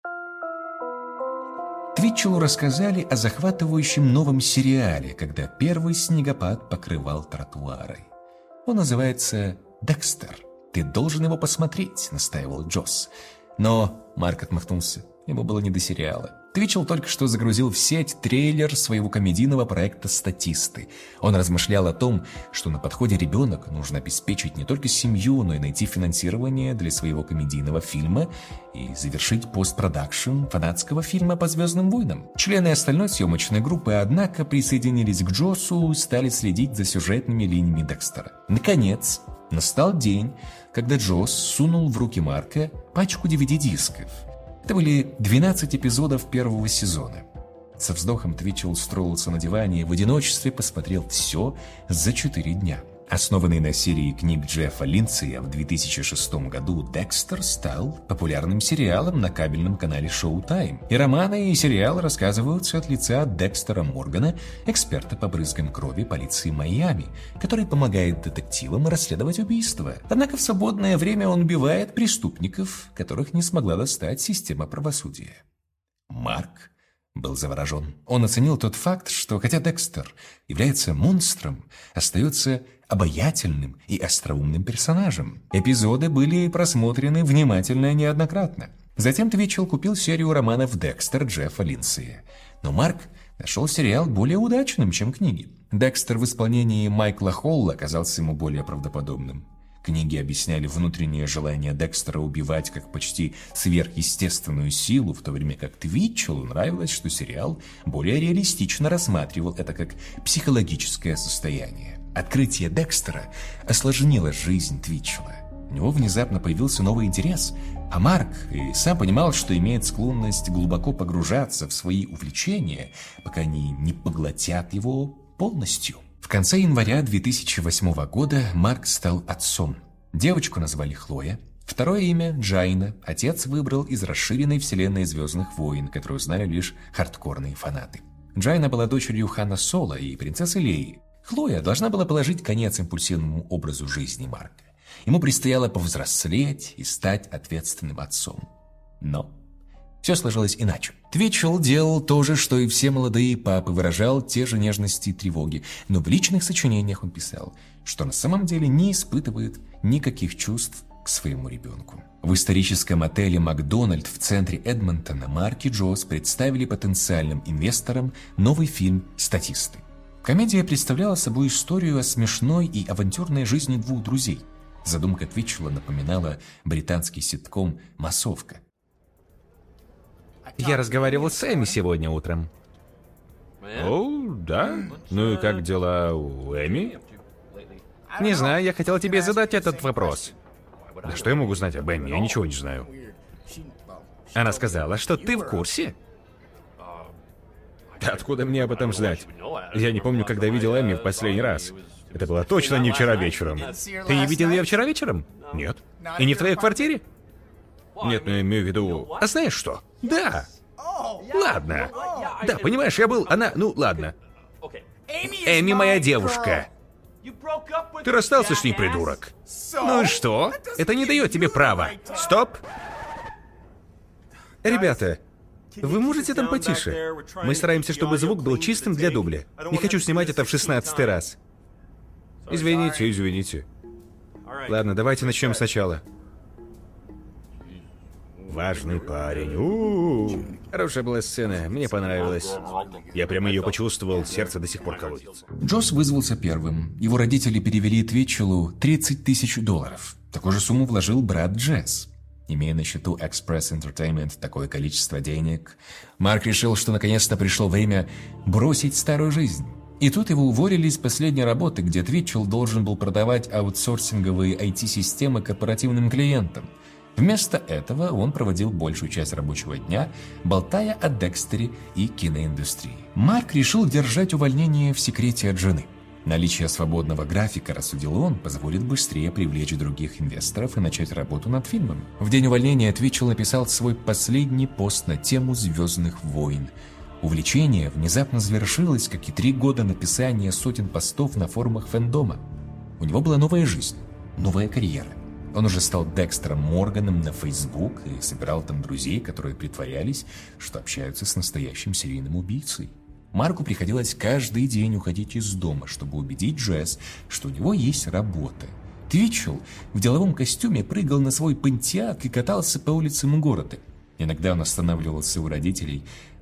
[SPEAKER 1] Твитчеллу рассказали о захватывающем новом сериале, когда первый снегопад покрывал тротуары. Он называется «Декстер». «Ты должен его посмотреть», — настаивал Джосс. Но Марк отмахнулся. Ему было не до сериала. Твичелл только что загрузил в сеть трейлер своего комедийного проекта «Статисты». Он размышлял о том, что на подходе ребенок нужно обеспечить не только семью, но и найти финансирование для своего комедийного фильма и завершить постпродакшн фанатского фильма по «Звездным войнам». Члены остальной съемочной группы, однако, присоединились к Джоссу и стали следить за сюжетными линиями Декстера. Наконец, настал день, когда Джосс сунул в руки Марка пачку ди ви ди-дисков. Это были двенадцать эпизодов первого сезона. Со вздохом Твичелл устроился на диване и в одиночестве посмотрел все за четыре дня. Основанный на серии книг Джеффа Линдсея в две тысячи шестом году, «Декстер» стал популярным сериалом на кабельном канале Showtime. И романы, и сериалы рассказываются от лица Декстера Моргана, эксперта по брызгам крови полиции Майами, который помогает детективам расследовать убийства. Однако в свободное время он убивает преступников, которых не смогла достать система правосудия. Марк был заворожен. Он оценил тот факт, что хотя Декстер является монстром, остается обаятельным и остроумным персонажем. Эпизоды были просмотрены внимательно и неоднократно. Затем Твичелл купил серию романов «Декстер» Джеффа Линдсея. Но Марк нашел сериал более удачным, чем книги. «Декстер» в исполнении Майкла Холла оказался ему более правдоподобным. Книги объясняли внутреннее желание Декстера убивать как почти сверхъестественную силу, в то время как Твичеллу нравилось, что сериал более реалистично рассматривал это как психологическое состояние. Открытие Декстера осложнило жизнь Твичелла. У него внезапно появился новый интерес, а Марк и сам понимал, что имеет склонность глубоко погружаться в свои увлечения, пока они не поглотят его полностью. В конце января две тысячи восьмого года Марк стал отцом. Девочку назвали Хлоя. Второе имя – Джайна. Отец выбрал из расширенной вселенной «Звездных войн», которую знали лишь хардкорные фанаты. Джайна была дочерью Хана Соло и принцессы Леи. Хлоя должна была положить конец импульсивному образу жизни Марка. Ему предстояло повзрослеть и стать ответственным отцом. Но все сложилось иначе. Твичелл делал то же, что и все молодые папы, выражал те же нежности и тревоги, но в личных сочинениях он писал, что на самом деле не испытывает никаких чувств к своему ребенку. В историческом отеле «Макдональд» в центре Эдмонтона Марк и Джосс представили потенциальным инвесторам новый фильм «Статисты». Комедия представляла собой историю о смешной и авантюрной жизни двух друзей. Задумка Твичелла напоминала британский ситком «Массовка».
[SPEAKER 2] Я разговаривал с Эми сегодня утром. О, да? Ну и как дела у Эми? Не знаю, я хотел тебе задать этот вопрос. Да что я могу знать об Эми? Я ничего не знаю. Она сказала, что ты в курсе? Откуда мне об этом знать? Я не помню, когда видел Эми в последний раз. Это было точно не вчера вечером. Ты не видел ее вчера вечером? Нет. И не в твоей квартире? Нет, ну я имею в виду... А знаешь что? Да. Ладно. Да, понимаешь, я был... Она... Ну, ладно. Эми моя девушка. Ты расстался с ней, придурок. Ну и что? Это не дает тебе права. Стоп. Ребята, вы можете там потише? Мы стараемся, чтобы звук был чистым для дубля. Не хочу снимать это в шестнадцатый раз. Извините, извините. Ладно, давайте начнем сначала. Важный парень. У-у-у. Хорошая была сцена, мне понравилось. Я прямо ее почувствовал, сердце до сих пор колотится.
[SPEAKER 1] Джосс вызвался первым. Его родители перевели Твичеллу тридцать тысяч долларов. Такую же сумму вложил брат Джесс. Имея на счету Express Entertainment такое количество денег, Марк решил, что наконец-то пришло время бросить старую жизнь. И тут его уволили из последней работы, где Твичелл должен был продавать аутсорсинговые ай ти-системы корпоративным клиентам. Вместо этого он проводил большую часть рабочего дня, болтая о Декстере и киноиндустрии. Марк решил держать увольнение в секрете от жены. Наличие свободного графика, рассудил он, позволит быстрее привлечь других инвесторов и начать работу над фильмом. В день увольнения Твичелл написал свой последний пост на тему «Звездных войн». Увлечение внезапно завершилось, как и три года написания сотен постов на форумах фэндома. У него была новая жизнь, новая карьера. Он уже стал Декстером Морганом на Facebook и собирал там друзей, которые притворялись, что общаются с настоящим серийным убийцей. Марку приходилось каждый день уходить из дома, чтобы убедить Джесс, что у него есть работа. Твичелл в деловом костюме прыгал на свой понтиак и катался по улицам города. Иногда он останавливался у родителей,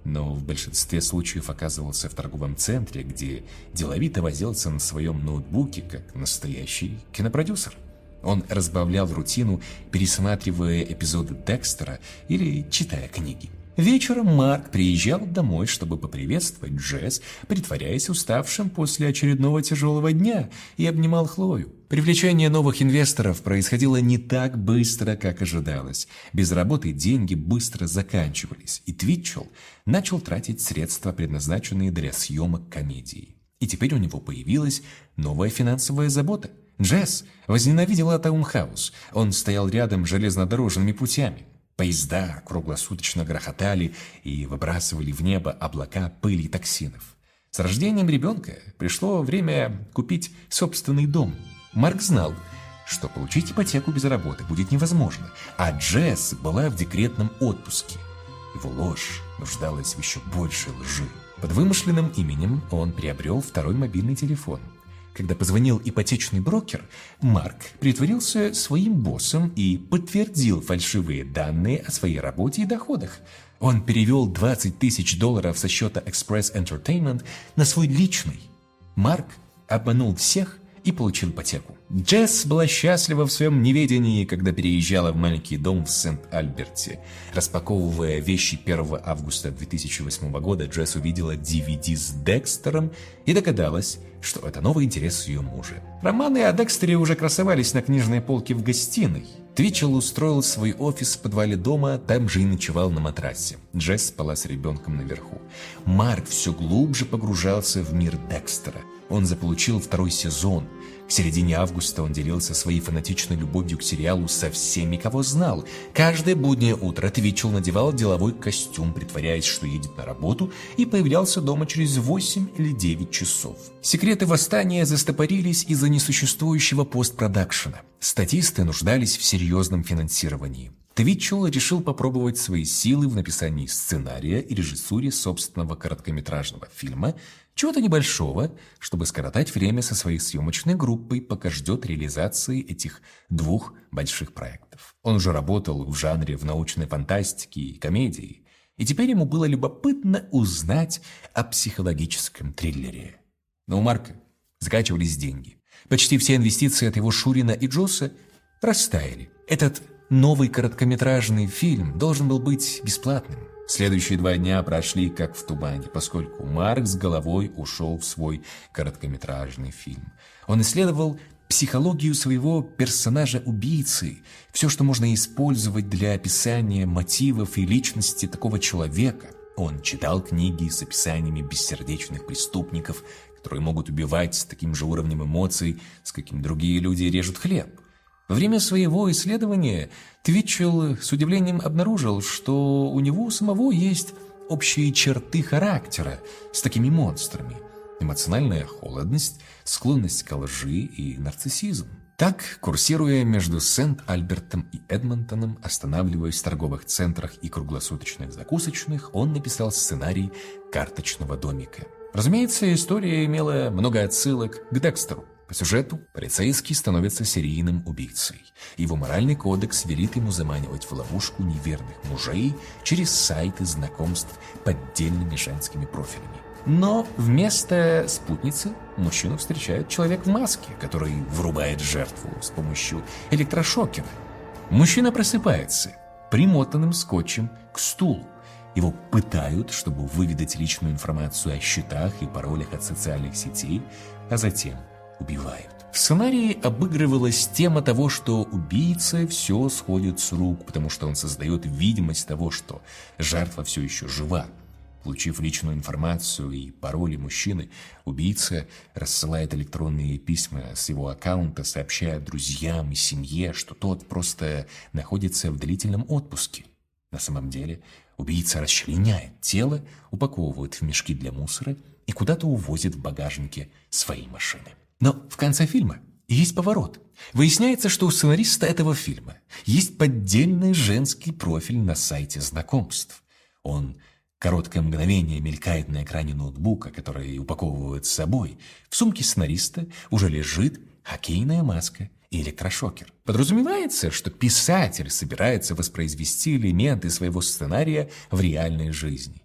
[SPEAKER 1] но в большинстве случаев оказывался в торговом центре, где деловито возился на своем ноутбуке, как настоящий кинопродюсер. Он разбавлял рутину, пересматривая эпизоды Декстера или читая книги. Вечером Марк приезжал домой, чтобы поприветствовать Джесс, притворяясь уставшим после очередного тяжелого дня, и обнимал Хлою. Привлечение новых инвесторов происходило не так быстро, как ожидалось. Без работы деньги быстро заканчивались, и Твитчелл начал тратить средства, предназначенные для съемок комедии. И теперь у него появилась новая финансовая забота. Джесс возненавидела таунхаус. Он стоял рядом с железнодорожными путями. Поезда круглосуточно грохотали и выбрасывали в небо облака пыли и токсинов. С рождением ребенка пришло время купить собственный дом. Марк знал, что получить ипотеку без работы будет невозможно, а Джесс была в декретном отпуске. Его ложь нуждалась в еще большей лжи. Под вымышленным именем он приобрел второй мобильный телефон. Когда позвонил ипотечный брокер, Марк притворился своим боссом и подтвердил фальшивые данные о своей работе и доходах. Он перевел двадцать тысяч долларов со счета Express Entertainment на свой личный. Марк обманул всех и получил ипотеку. Джесс была счастлива в своем неведении, когда переезжала в маленький дом в Сент-Альберте. Распаковывая вещи первого августа две тысячи восьмого года, Джесс увидела ди ви ди с Декстером и догадалась, что это новый интерес ее мужа. Романы о Декстере уже красовались на книжной полке в гостиной. Твитчелл устроил свой офис в подвале дома, там же и ночевал на матрасе. Джесс спала с ребенком наверху. Марк все глубже погружался в мир Декстера. Он заполучил второй сезон. К середине августа он делился своей фанатичной любовью к сериалу со всеми, кого знал. Каждое буднее утро Твитчелл надевал деловой костюм, притворяясь, что едет на работу, и появлялся дома через восемь или девять часов. Секреты восстания застопорились из-за несуществующего постпродакшена. Статисты нуждались в серьезном финансировании. Твитчелл решил попробовать свои силы в написании сценария и режиссуре собственного короткометражного фильма, чего-то небольшого, чтобы скоротать время со своей съемочной группой, пока ждет реализации этих двух больших проектов. Он уже работал в жанре в научной фантастике и комедии, и теперь ему было любопытно узнать о психологическом триллере. Но у Марка заканчивались деньги. Почти все инвестиции от его Шурина и Джосса растаяли. Этот новый короткометражный фильм должен был быть бесплатным. Следующие два дня прошли как в тумане, поскольку Марк с головой ушел в свой короткометражный фильм. Он исследовал психологию своего персонажа-убийцы, все, что можно использовать для описания мотивов и личности такого человека. Он читал книги с описаниями бессердечных преступников, которые могут убивать с таким же уровнем эмоций, с каким другие люди режут хлеб. Во время своего исследования Твитчелл с удивлением обнаружил, что у него самого есть общие черты характера с такими монстрами: эмоциональная холодность, склонность к лжи и нарциссизм. Так, курсируя между Сент-Альбертом и Эдмонтоном, останавливаясь в торговых центрах и круглосуточных закусочных, он написал сценарий «Карточного домика». Разумеется, история имела много отсылок к Декстеру. По сюжету полицейский становится серийным убийцей. Его моральный кодекс велит ему заманивать в ловушку неверных мужей через сайты знакомств поддельными женскими профилями. Но вместо спутницы мужчину встречает человек в маске, который врубает жертву с помощью электрошокера. Мужчина просыпается примотанным скотчем к стулу. Его пытают, чтобы выведать личную информацию о счетах и паролях от социальных сетей, а затем убивают. В сценарии обыгрывалась тема того, что убийца все сходит с рук, потому что он создает видимость того, что жертва все еще жива. Получив личную информацию и пароли мужчины, убийца рассылает электронные письма с его аккаунта, сообщая друзьям и семье, что тот просто находится в длительном отпуске. На самом деле убийца расчленяет тело, упаковывает в мешки для мусора и куда-то увозит в багажнике своей машины. Но в конце фильма есть поворот. Выясняется, что у сценариста этого фильма есть поддельный женский профиль на сайте знакомств. Он короткое мгновение мелькает на экране ноутбука, который упаковывает с собой. В сумке сценариста уже лежит хоккейная маска и электрошокер. Подразумевается, что писатель собирается воспроизвести элементы своего сценария в реальной жизни.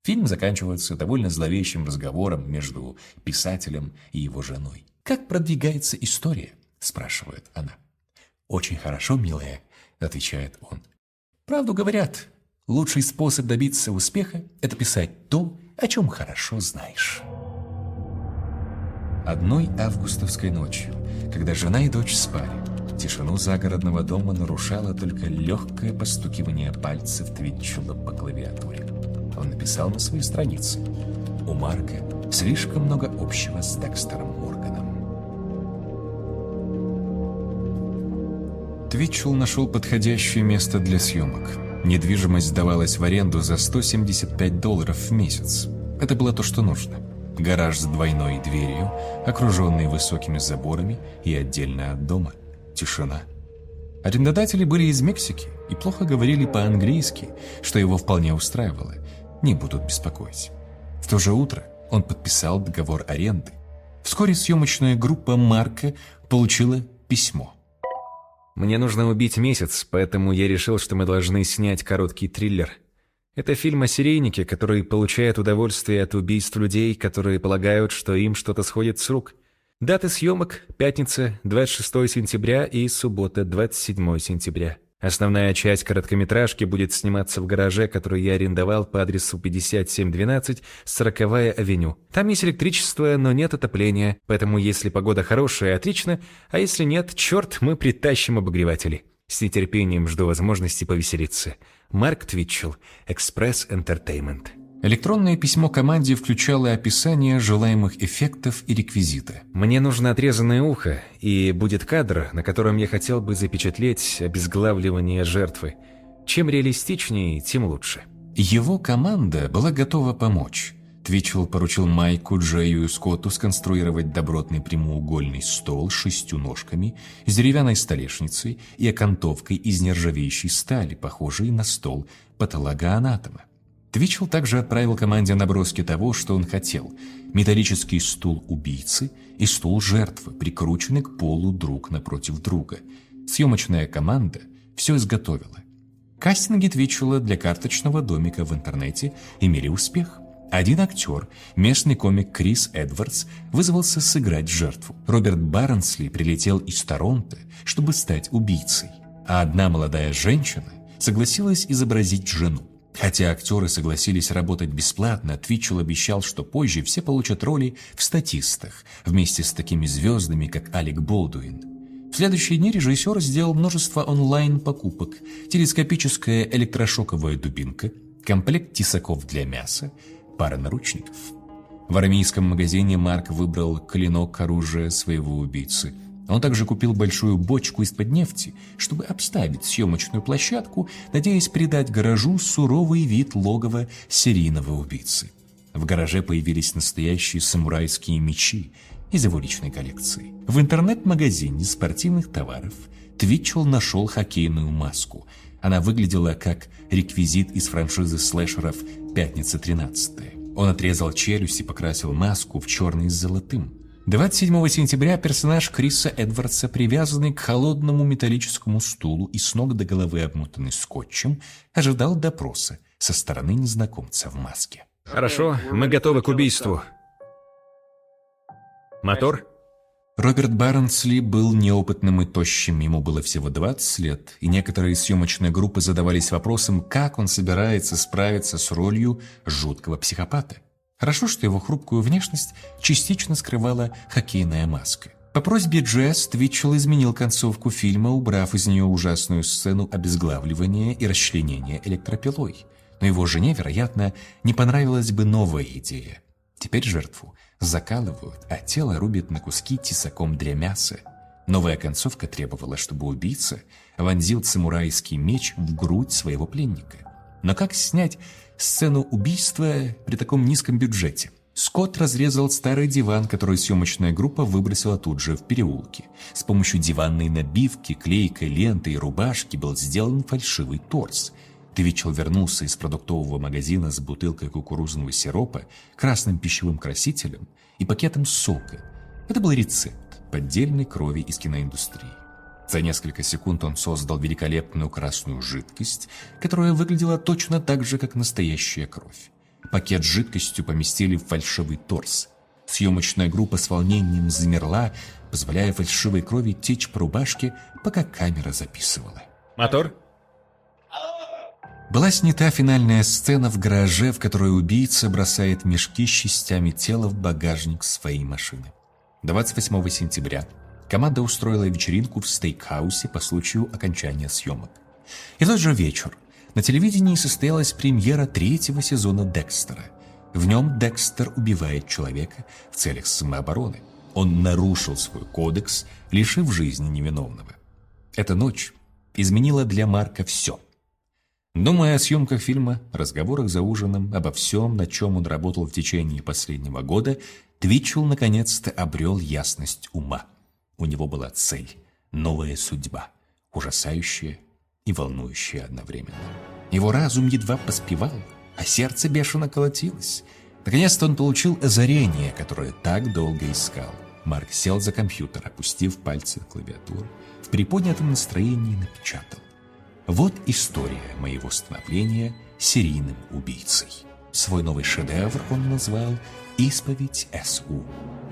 [SPEAKER 1] Фильм заканчивается довольно зловещим разговором между писателем и его женой. «Как продвигается история?» – спрашивает она. «Очень хорошо, милая», – отвечает он. «Правду говорят, лучший способ добиться успеха – это писать то, о чем хорошо знаешь». Одной августовской ночью, когда жена и дочь спали, тишину загородного дома нарушало только легкое постукивание пальцев Твитчелла по клавиатуре. Он написал на своей странице: «У Марка слишком много общего с Декстером Морганом». Твитчелл нашел подходящее место для съемок. Недвижимость сдавалась в аренду за сто семьдесят пять долларов в месяц. Это было то, что нужно. Гараж с двойной дверью, окруженный высокими заборами и отдельно от дома. Тишина. Арендодатели были из Мексики и плохо говорили по-английски, что его вполне устраивало. Не будут беспокоить. В то же утро он подписал договор аренды. Вскоре съемочная группа Марка получила письмо.
[SPEAKER 2] «Мне нужно убить месяц, поэтому я решил, что мы должны снять короткий триллер. Это фильм о серийнике, который получает удовольствие от убийств людей, которые полагают, что им что-то сходит с рук. Даты съемок – пятница, двадцать шестое сентября и суббота, двадцать седьмое сентября. Основная часть короткометражки будет сниматься в гараже, который я арендовал по адресу пятьдесят семь двенадцать, сороковая авеню. Там есть электричество, но нет отопления, поэтому если погода хорошая – отлично, а если нет – черт, мы притащим обогреватели. С нетерпением жду возможности повеселиться. Марк Твитчелл, Express Entertainment».
[SPEAKER 1] Электронное письмо команде включало описание желаемых эффектов и реквизита.
[SPEAKER 2] «Мне нужно отрезанное ухо, и будет кадр, на котором я хотел бы запечатлеть обезглавливание жертвы. Чем реалистичнее, тем лучше».
[SPEAKER 1] Его команда была готова помочь. Твитчелл поручил Майку, Джею и Скотту сконструировать добротный прямоугольный стол с шестью ножками, с деревянной столешницей и окантовкой из нержавеющей стали, похожей на стол патологоанатома. Твитчелл также отправил команде наброски того, что он хотел: металлический стул убийцы и стул жертвы, прикрученный к полу друг напротив друга. Съемочная команда все изготовила. Кастинги Твитчелла для карточного домика в интернете имели успех. Один актер, местный комик Крис Эдвардс, вызвался сыграть жертву. Роберт Барнсли прилетел из Торонто, чтобы стать убийцей. А одна молодая женщина согласилась изобразить жену. Хотя актеры согласились работать бесплатно, Твитчелл обещал, что позже все получат роли в «Статистах» вместе с такими звездами, как Алек Болдуин. В следующие дни режиссер сделал множество онлайн-покупок: телескопическая электрошоковая дубинка, комплект тесаков для мяса, пара наручников. В армейском магазине Марк выбрал клинок оружия своего убийцы. Он также купил большую бочку из-под нефти, чтобы обставить съемочную площадку, надеясь придать гаражу суровый вид логова серийного убийцы. В гараже появились настоящие самурайские мечи из его личной коллекции. В интернет-магазине спортивных товаров Твитчелл нашел хоккейную маску. Она выглядела как реквизит из франшизы слэшеров «Пятница тринадцатая». Он отрезал челюсть и покрасил маску в черный с золотым. двадцать седьмого сентября персонаж Криса Эдвардса, привязанный к холодному металлическому стулу и с ног до головы обмотанный скотчем, ожидал допроса со стороны незнакомца в маске.
[SPEAKER 2] «Хорошо, мы готовы к убийству. Мотор?»
[SPEAKER 1] Роберт Барнсли был неопытным и тощим, ему было всего двадцать лет, и некоторые съемочные группы задавались вопросом, как он собирается справиться с ролью жуткого психопата. Хорошо, что его хрупкую внешность частично скрывала хоккейная маска. По просьбе Джесс Твитчелл изменил концовку фильма, убрав из нее ужасную сцену обезглавливания и расчленения электропилой. Но его жене, вероятно, не понравилась бы новая идея. Теперь жертву закалывают, а тело рубят на куски тесаком для мяса. Новая концовка требовала, чтобы убийца вонзил самурайский меч в грудь своего пленника. Но как снять сцену убийства при таком низком бюджете? Скотт разрезал старый диван, который съемочная группа выбросила тут же в переулке. С помощью диванной набивки, клейкой ленты и рубашки был сделан фальшивый торс. Твитчелл вернулся из продуктового магазина с бутылкой кукурузного сиропа, красным пищевым красителем и пакетом сока. Это был рецепт поддельной крови из киноиндустрии. За несколько секунд он создал великолепную красную жидкость, которая выглядела точно так же, как настоящая кровь. Пакет с жидкостью поместили в фальшивый торс. Съемочная группа с волнением замерла, позволяя фальшивой крови течь по рубашке, пока камера записывала.
[SPEAKER 2] Мотор?
[SPEAKER 1] Была снята финальная сцена в гараже, в которой убийца бросает мешки с частями тела в багажник своей машины. двадцать восьмого сентября команда устроила вечеринку в стейкхаусе по случаю окончания съемок. И в тот же вечер на телевидении состоялась премьера третьего сезона «Декстера». В нем Декстер убивает человека в целях самообороны. Он нарушил свой кодекс, лишив жизни невиновного. Эта ночь изменила для Марка все. Думая о съемках фильма, разговорах за ужином, обо всем, над чем он работал в течение последнего года, Твитчелл наконец-то обрел ясность ума. У него была цель, новая судьба, ужасающая и волнующая одновременно. Его разум едва поспевал, а сердце бешено колотилось. Наконец-то он получил озарение, которое так долго искал. Марк сел за компьютер, опустив пальцы на клавиатуру, в приподнятом настроении напечатал: «Вот история моего становления серийным убийцей». Свой новый шедевр он назвал «Исповедь Эс У».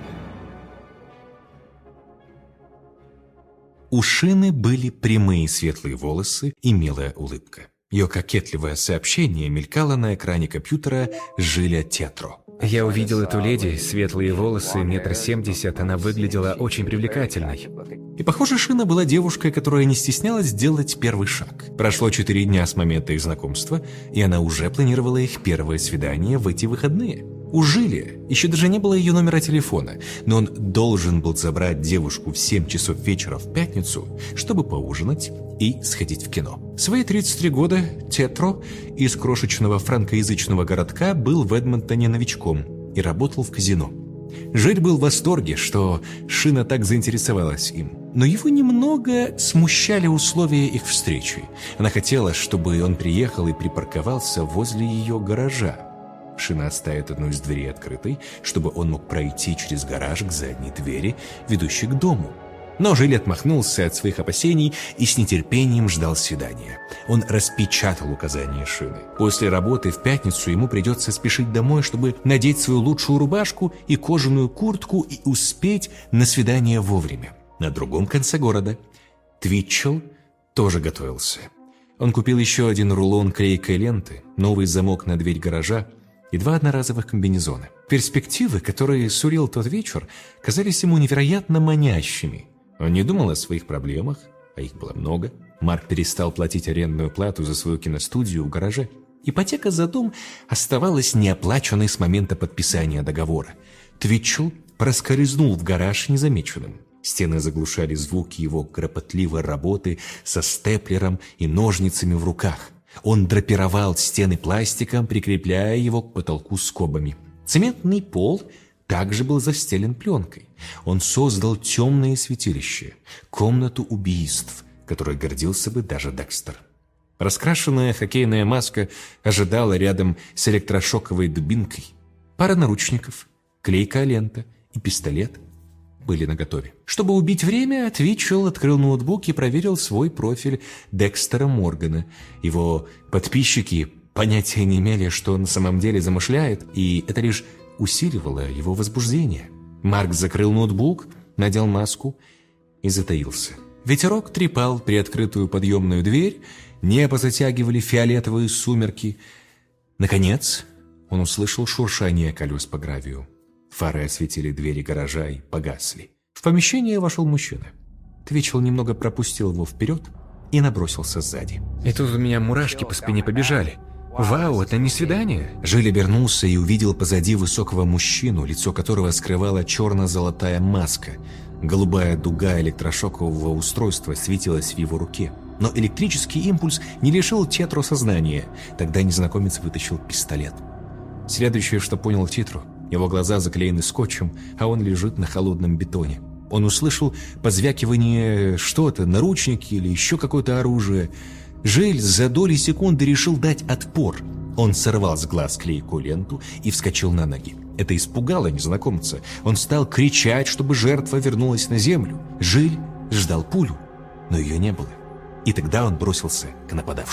[SPEAKER 1] У Шины были прямые светлые волосы и милая улыбка. Ее кокетливое сообщение мелькало на экране компьютера Жиля Тетро.
[SPEAKER 2] Я увидел эту леди, светлые волосы, метр семьдесят, она выглядела очень привлекательной.
[SPEAKER 1] И, похоже, Шина была девушкой, которая не стеснялась сделать первый шаг. Прошло четыре дня с момента их знакомства, и она уже планировала их первое свидание в эти выходные. У Жили еще даже не было ее номера телефона, но он должен был забрать девушку в семь часов вечера в пятницу, чтобы поужинать и сходить в кино. В свои тридцать три года Тетро из крошечного франкоязычного городка был в Эдмонтоне новичком и работал в казино. Жиль был в восторге, что Шина так заинтересовалась им, но его немного смущали условия их встречи. Она хотела, чтобы он приехал и припарковался возле ее гаража. Шина оставит одну из дверей открытой, чтобы он мог пройти через гараж к задней двери, ведущей к дому. Но Жиль отмахнулся от своих опасений и с нетерпением ждал свидания. Он распечатал указания Шины. После работы в пятницу ему придется спешить домой, чтобы надеть свою лучшую рубашку и кожаную куртку и успеть на свидание вовремя. На другом конце города Твитчелл тоже готовился. Он купил еще один рулон клейкой ленты, новый замок на дверь гаража и два одноразовых комбинезона. Перспективы, которые сулил тот вечер, казались ему невероятно манящими. Он не думал о своих проблемах, а их было много. Марк перестал платить арендную плату за свою киностудию в гараже. Ипотека за дом оставалась неоплаченной с момента подписания договора. Твитчелл проскользнул в гараж незамеченным. Стены заглушали звуки его кропотливой работы со степлером и ножницами в руках. Он драпировал стены пластиком, прикрепляя его к потолку скобами. Цементный пол также был застелен пленкой. Он создал темное святилище, комнату убийств, которой гордился бы даже Декстер. Раскрашенная хоккейная маска ожидала рядом с электрошоковой дубинкой. Пара наручников, клейкая лента и пистолет были наготове. Чтобы убить время, Твитчелл открыл ноутбук и проверил свой профиль Декстера Моргана. Его подписчики понятия не имели, что он на самом деле замышляет, и это лишь усиливало его возбуждение. Марк закрыл ноутбук, надел маску и затаился. Ветерок трепал приоткрытую подъемную дверь, небо затягивали фиолетовые сумерки. Наконец, он услышал шуршание колес по гравию. Фары осветили двери гаража и погасли. В помещение вошел мужчина. Твитчелл немного пропустил его вперед и набросился сзади.
[SPEAKER 2] И тут у меня мурашки по спине побежали. Вау, это не свидание?
[SPEAKER 1] Жиль обернулся и увидел позади высокого мужчину, лицо которого скрывала черно-золотая маска. Голубая дуга электрошокового устройства светилась в его руке. Но электрический импульс не лишил Тетро сознания. Тогда незнакомец вытащил пистолет. Следующее, что понял Тетро: его глаза заклеены скотчем, а он лежит на холодном бетоне. Он услышал позвякивание что-то, наручники или еще какое-то оружие. Жиль за доли секунды решил дать отпор. Он сорвал с глаз клейкую ленту и вскочил на ноги. Это испугало незнакомца. Он стал кричать, чтобы жертва вернулась на землю. Жиль ждал пулю, но ее не было. И тогда он бросился к нападавшему.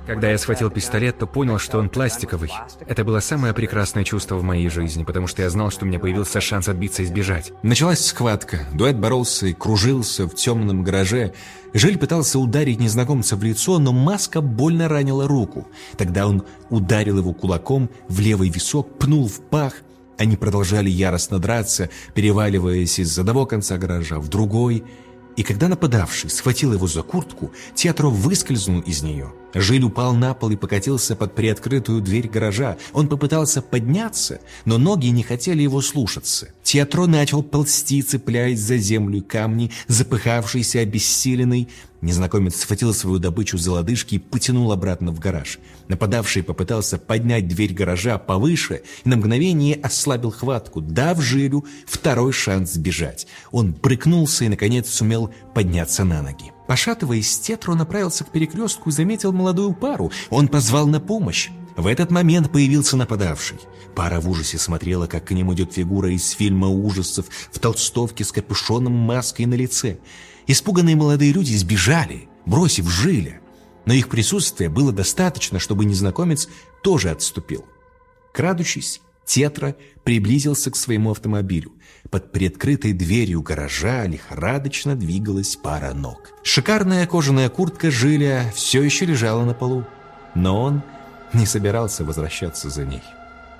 [SPEAKER 2] Когда я схватил пистолет, то понял, что он пластиковый. Это было самое прекрасное чувство в моей жизни, потому что я знал, что у меня появился шанс отбиться и сбежать.
[SPEAKER 1] Началась схватка. Дуэт боролся и кружился в темном гараже. Жиль пытался ударить незнакомца в лицо, но маска больно ранила руку. Тогда он ударил его кулаком в левый висок, пнул в пах. Они продолжали яростно драться, переваливаясь из одного конца гаража в другой. И когда нападавший схватил его за куртку, Тьетро выскользнул из нее. Жиль упал на пол и покатился под приоткрытую дверь гаража. Он попытался подняться, но ноги не хотели его слушаться. Тьетро начал ползти, цепляясь за землю и камни, запыхавшийся, обессиленный. Незнакомец схватил свою добычу за лодыжки и потянул обратно в гараж. Нападавший попытался поднять дверь гаража повыше и на мгновение ослабил хватку, дав Жилю второй шанс сбежать. Он брыкнулся и, наконец, сумел подняться на ноги. Пошатываясь, Тьетро направился к перекрестку и заметил молодую пару. Он позвал на помощь. В этот момент появился нападавший. Пара в ужасе смотрела, как к ним идет фигура из фильма ужасов в толстовке с капюшоном, маской на лице. Испуганные молодые люди сбежали, бросив Жиля. Но их присутствия было достаточно, чтобы незнакомец тоже отступил. Крадучись, Тьетро приблизился к своему автомобилю. Под приоткрытой дверью гаража лихорадочно двигалась пара ног. Шикарная кожаная куртка Жиля все еще лежала на полу, но он не собирался возвращаться за ней.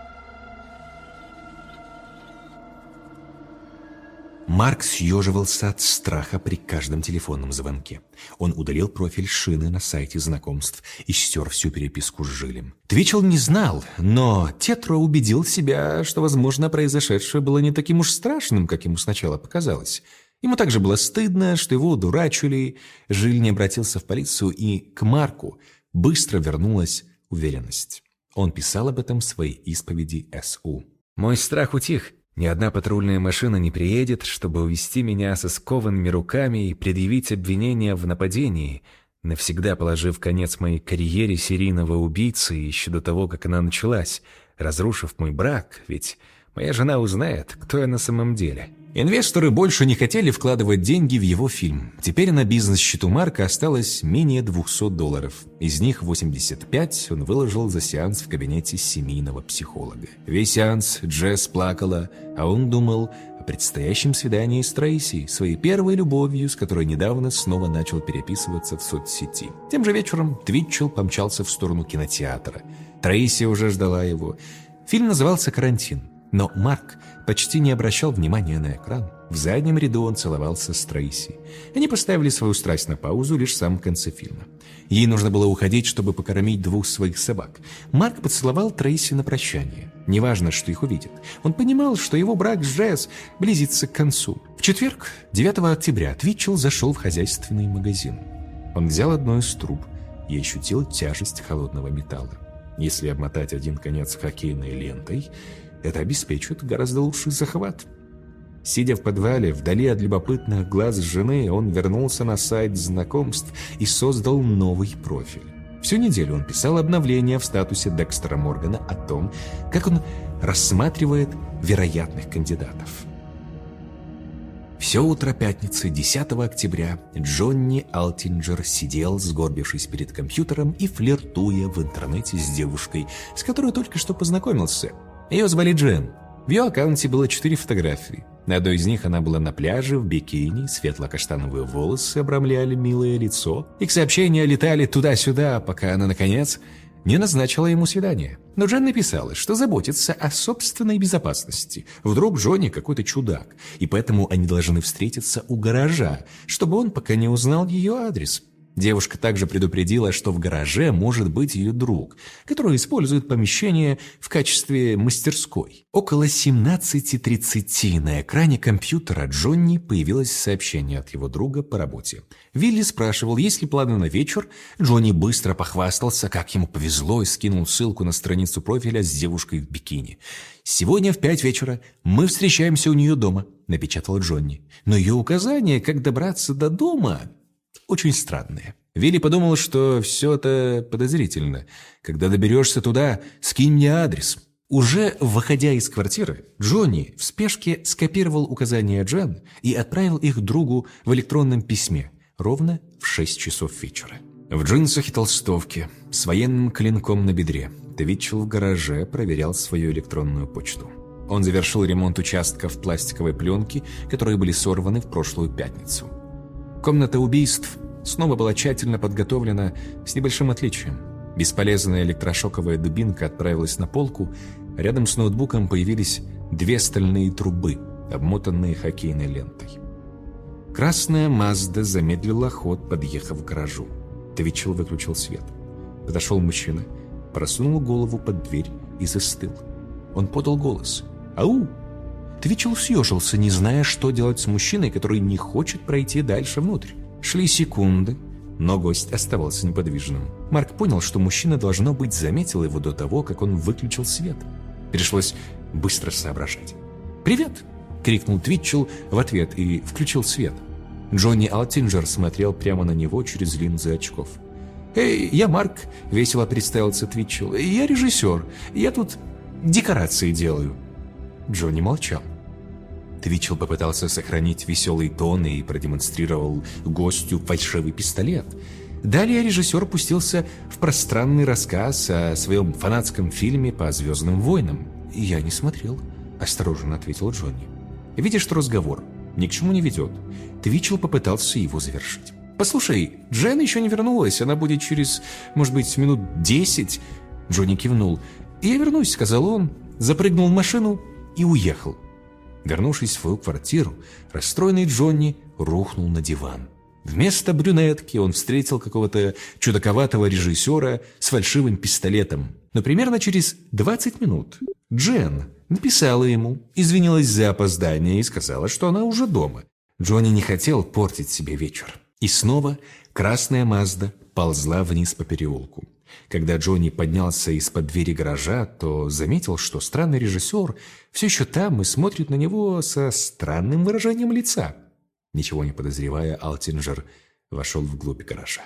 [SPEAKER 1] Марк съеживался от страха при каждом телефонном звонке. Он удалил профиль Шины на сайте знакомств и стер всю переписку с Жилем. Твичел не знал, но Тьетро убедил себя, что, возможно, произошедшее было не таким уж страшным, как ему сначала показалось. Ему также было стыдно, что его удурачили. Жиль не обратился в полицию, и к Марку быстро вернулась уверенность. Он писал об этом в своей исповеди эс у.
[SPEAKER 2] «Мой страх утих. Ни одна патрульная машина не приедет, чтобы увести меня со скованными руками и предъявить обвинение в нападении, навсегда положив конец моей карьере серийного убийцы еще до того, как она началась, разрушив мой брак, ведь моя жена узнает, кто я на самом деле».
[SPEAKER 1] Инвесторы больше не хотели вкладывать деньги в его фильм. Теперь на бизнес-счету Марка осталось менее двухсот долларов. Из них восемьдесят пять он выложил за сеанс в кабинете семейного психолога. Весь сеанс Джесс плакала, а он думал о предстоящем свидании с Трейси, своей первой любовью, с которой недавно снова начал переписываться в соцсети. Тем же вечером Твитчелл помчался в сторону кинотеатра. Трейси уже ждала его. Фильм назывался «Карантин». Но Марк почти не обращал внимания на экран. В заднем ряду он целовался с Трейси. Они поставили свою страсть на паузу лишь в самом конце фильма. Ей нужно было уходить, чтобы покормить двух своих собак. Марк поцеловал Трейси на прощание. Неважно, что их увидят. Он понимал, что его брак с Джесс близится к концу. В четверг, девятого октября, Твитчелл зашел в хозяйственный магазин. Он взял одну из труб и ощутил тяжесть холодного металла. Если обмотать один конец хоккейной лентой, это обеспечит гораздо лучший захват. Сидя в подвале, вдали от любопытных глаз жены, он вернулся на сайт знакомств и создал новый профиль. Всю неделю он писал обновления в статусе Декстера Моргана о том, как он рассматривает вероятных кандидатов. Все утро пятницы, десятого октября, Джонни Алтинджер сидел, сгорбившись перед компьютером и флиртуя в интернете с девушкой, с которой только что познакомился. Ее звали Джен. В ее аккаунте было четыре фотографии. На одной из них она была на пляже в бикини, светло-каштановые волосы обрамляли милое лицо. Их сообщения летали туда-сюда, пока она, наконец, не назначила ему свидание. Но Джен написала, что заботится о собственной безопасности. Вдруг Джонни какой-то чудак, и поэтому они должны встретиться у гаража, чтобы он пока не узнал ее адрес. Девушка также предупредила, что в гараже может быть ее друг, который использует помещение в качестве мастерской. Около семнадцати тридцати на экране компьютера Джонни появилось сообщение от его друга по работе. Вилли спрашивал, есть ли планы на вечер. Джонни быстро похвастался, как ему повезло, и скинул ссылку на страницу профиля с девушкой в бикини. «Сегодня в пять вечера мы встречаемся у нее дома», — напечатал Джонни. Но ее указания, как добраться до дома, очень странные. Вилли подумал, что все это подозрительно. «Когда доберешься туда, скинь мне адрес». Уже выходя из квартиры, Джонни в спешке скопировал указания Джен и отправил их другу в электронном письме ровно в шесть часов вечера. В джинсах и толстовке, с военным клинком на бедре, Твитчелл в гараже проверял свою электронную почту. Он завершил ремонт участков пластиковой пленки, которые были сорваны в прошлую пятницу. Комната убийств снова была тщательно подготовлена с небольшим отличием. Бесполезная электрошоковая дубинка отправилась на полку, а рядом с ноутбуком появились две стальные трубы, обмотанные хоккейной лентой. Красная Мазда замедлила ход, подъехав к гаражу. Твитчелл выключил свет. Подошел мужчина, просунул голову под дверь и застыл. Он подал голос. «Ау!» Твитчелл съежился, не зная, что делать с мужчиной, который не хочет пройти дальше внутрь. Шли секунды, но гость оставался неподвижным. Марк понял, что мужчина, должно быть, заметил его до того, как он выключил свет. Пришлось быстро соображать. «Привет!» — крикнул Твитчелл в ответ и включил свет. Джонни Алтинджер смотрел прямо на него через линзы очков. «Эй, я Марк», — весело представился Твитчелл. «Я режиссер. Я тут декорации делаю». Джонни молчал. Твитчелл попытался сохранить веселый тон и продемонстрировал гостю фальшивый пистолет. Далее режиссер пустился в пространный рассказ о своем фанатском фильме по «Звездным войнам». «Я не смотрел», — осторожно ответил Джонни. Видя, что разговор ни к чему не ведет, Твитчелл попытался его завершить. «Послушай, Джен еще не вернулась, она будет через, может быть, минут десять». Джонни кивнул. «Я вернусь», — сказал он, запрыгнул в машину и уехал. Вернувшись в свою квартиру, расстроенный Джонни рухнул на диван. Вместо брюнетки он встретил какого-то чудаковатого режиссера с фальшивым пистолетом. Но примерно через двадцать минут Джен написала ему, извинилась за опоздание и сказала, что она уже дома. Джонни не хотел портить себе вечер. И снова красная Мазда ползла вниз по переулку. Когда Джонни поднялся из-под двери гаража, то заметил, что странный режиссер все еще там и смотрит на него со странным выражением лица. Ничего не подозревая, Алтинджер вошел вглубь гаража.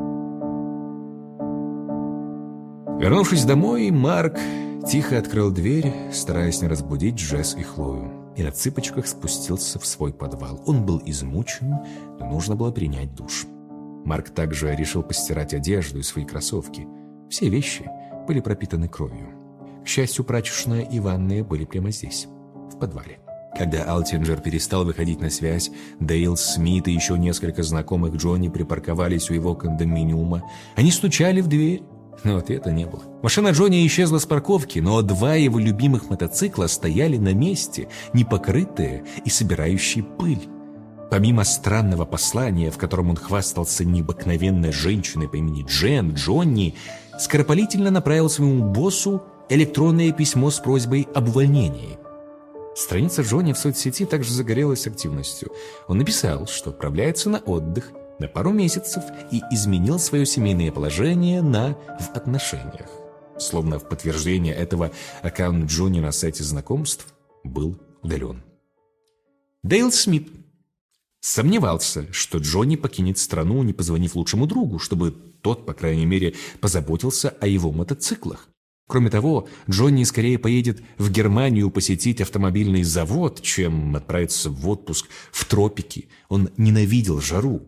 [SPEAKER 1] Вернувшись домой, Марк тихо открыл дверь, стараясь не разбудить Джесс и Хлою, и на цыпочках спустился в свой подвал. Он был измучен, но нужно было принять душ. Марк также решил постирать одежду и свои кроссовки. Все вещи были пропитаны кровью. К счастью, прачечная и ванная были прямо здесь, в подвале. Когда Алтинджер перестал выходить на связь, Дейл Смит и еще несколько знакомых Джонни припарковались у его кондоминиума. Они стучали в дверь, но ответа не было. Машина Джонни исчезла с парковки, но два его любимых мотоцикла стояли на месте, непокрытые и собирающие пыль. Помимо странного послания, в котором он хвастался необыкновенной женщиной по имени Джен, Джонни скоропалительно направил своему боссу электронное письмо с просьбой об увольнении. Страница Джонни в соцсети также загорелась активностью. Он написал, что отправляется на отдых на пару месяцев и изменил свое семейное положение на «в отношениях». Словно в подтверждение этого, аккаунт Джонни на сайте знакомств был удален. Дейл Смит сомневался, что Джонни покинет страну, не позвонив лучшему другу, чтобы тот, по крайней мере, позаботился о его мотоциклах. Кроме того, Джонни скорее поедет в Германию посетить автомобильный завод, чем отправиться в отпуск в тропики. Он ненавидел жару.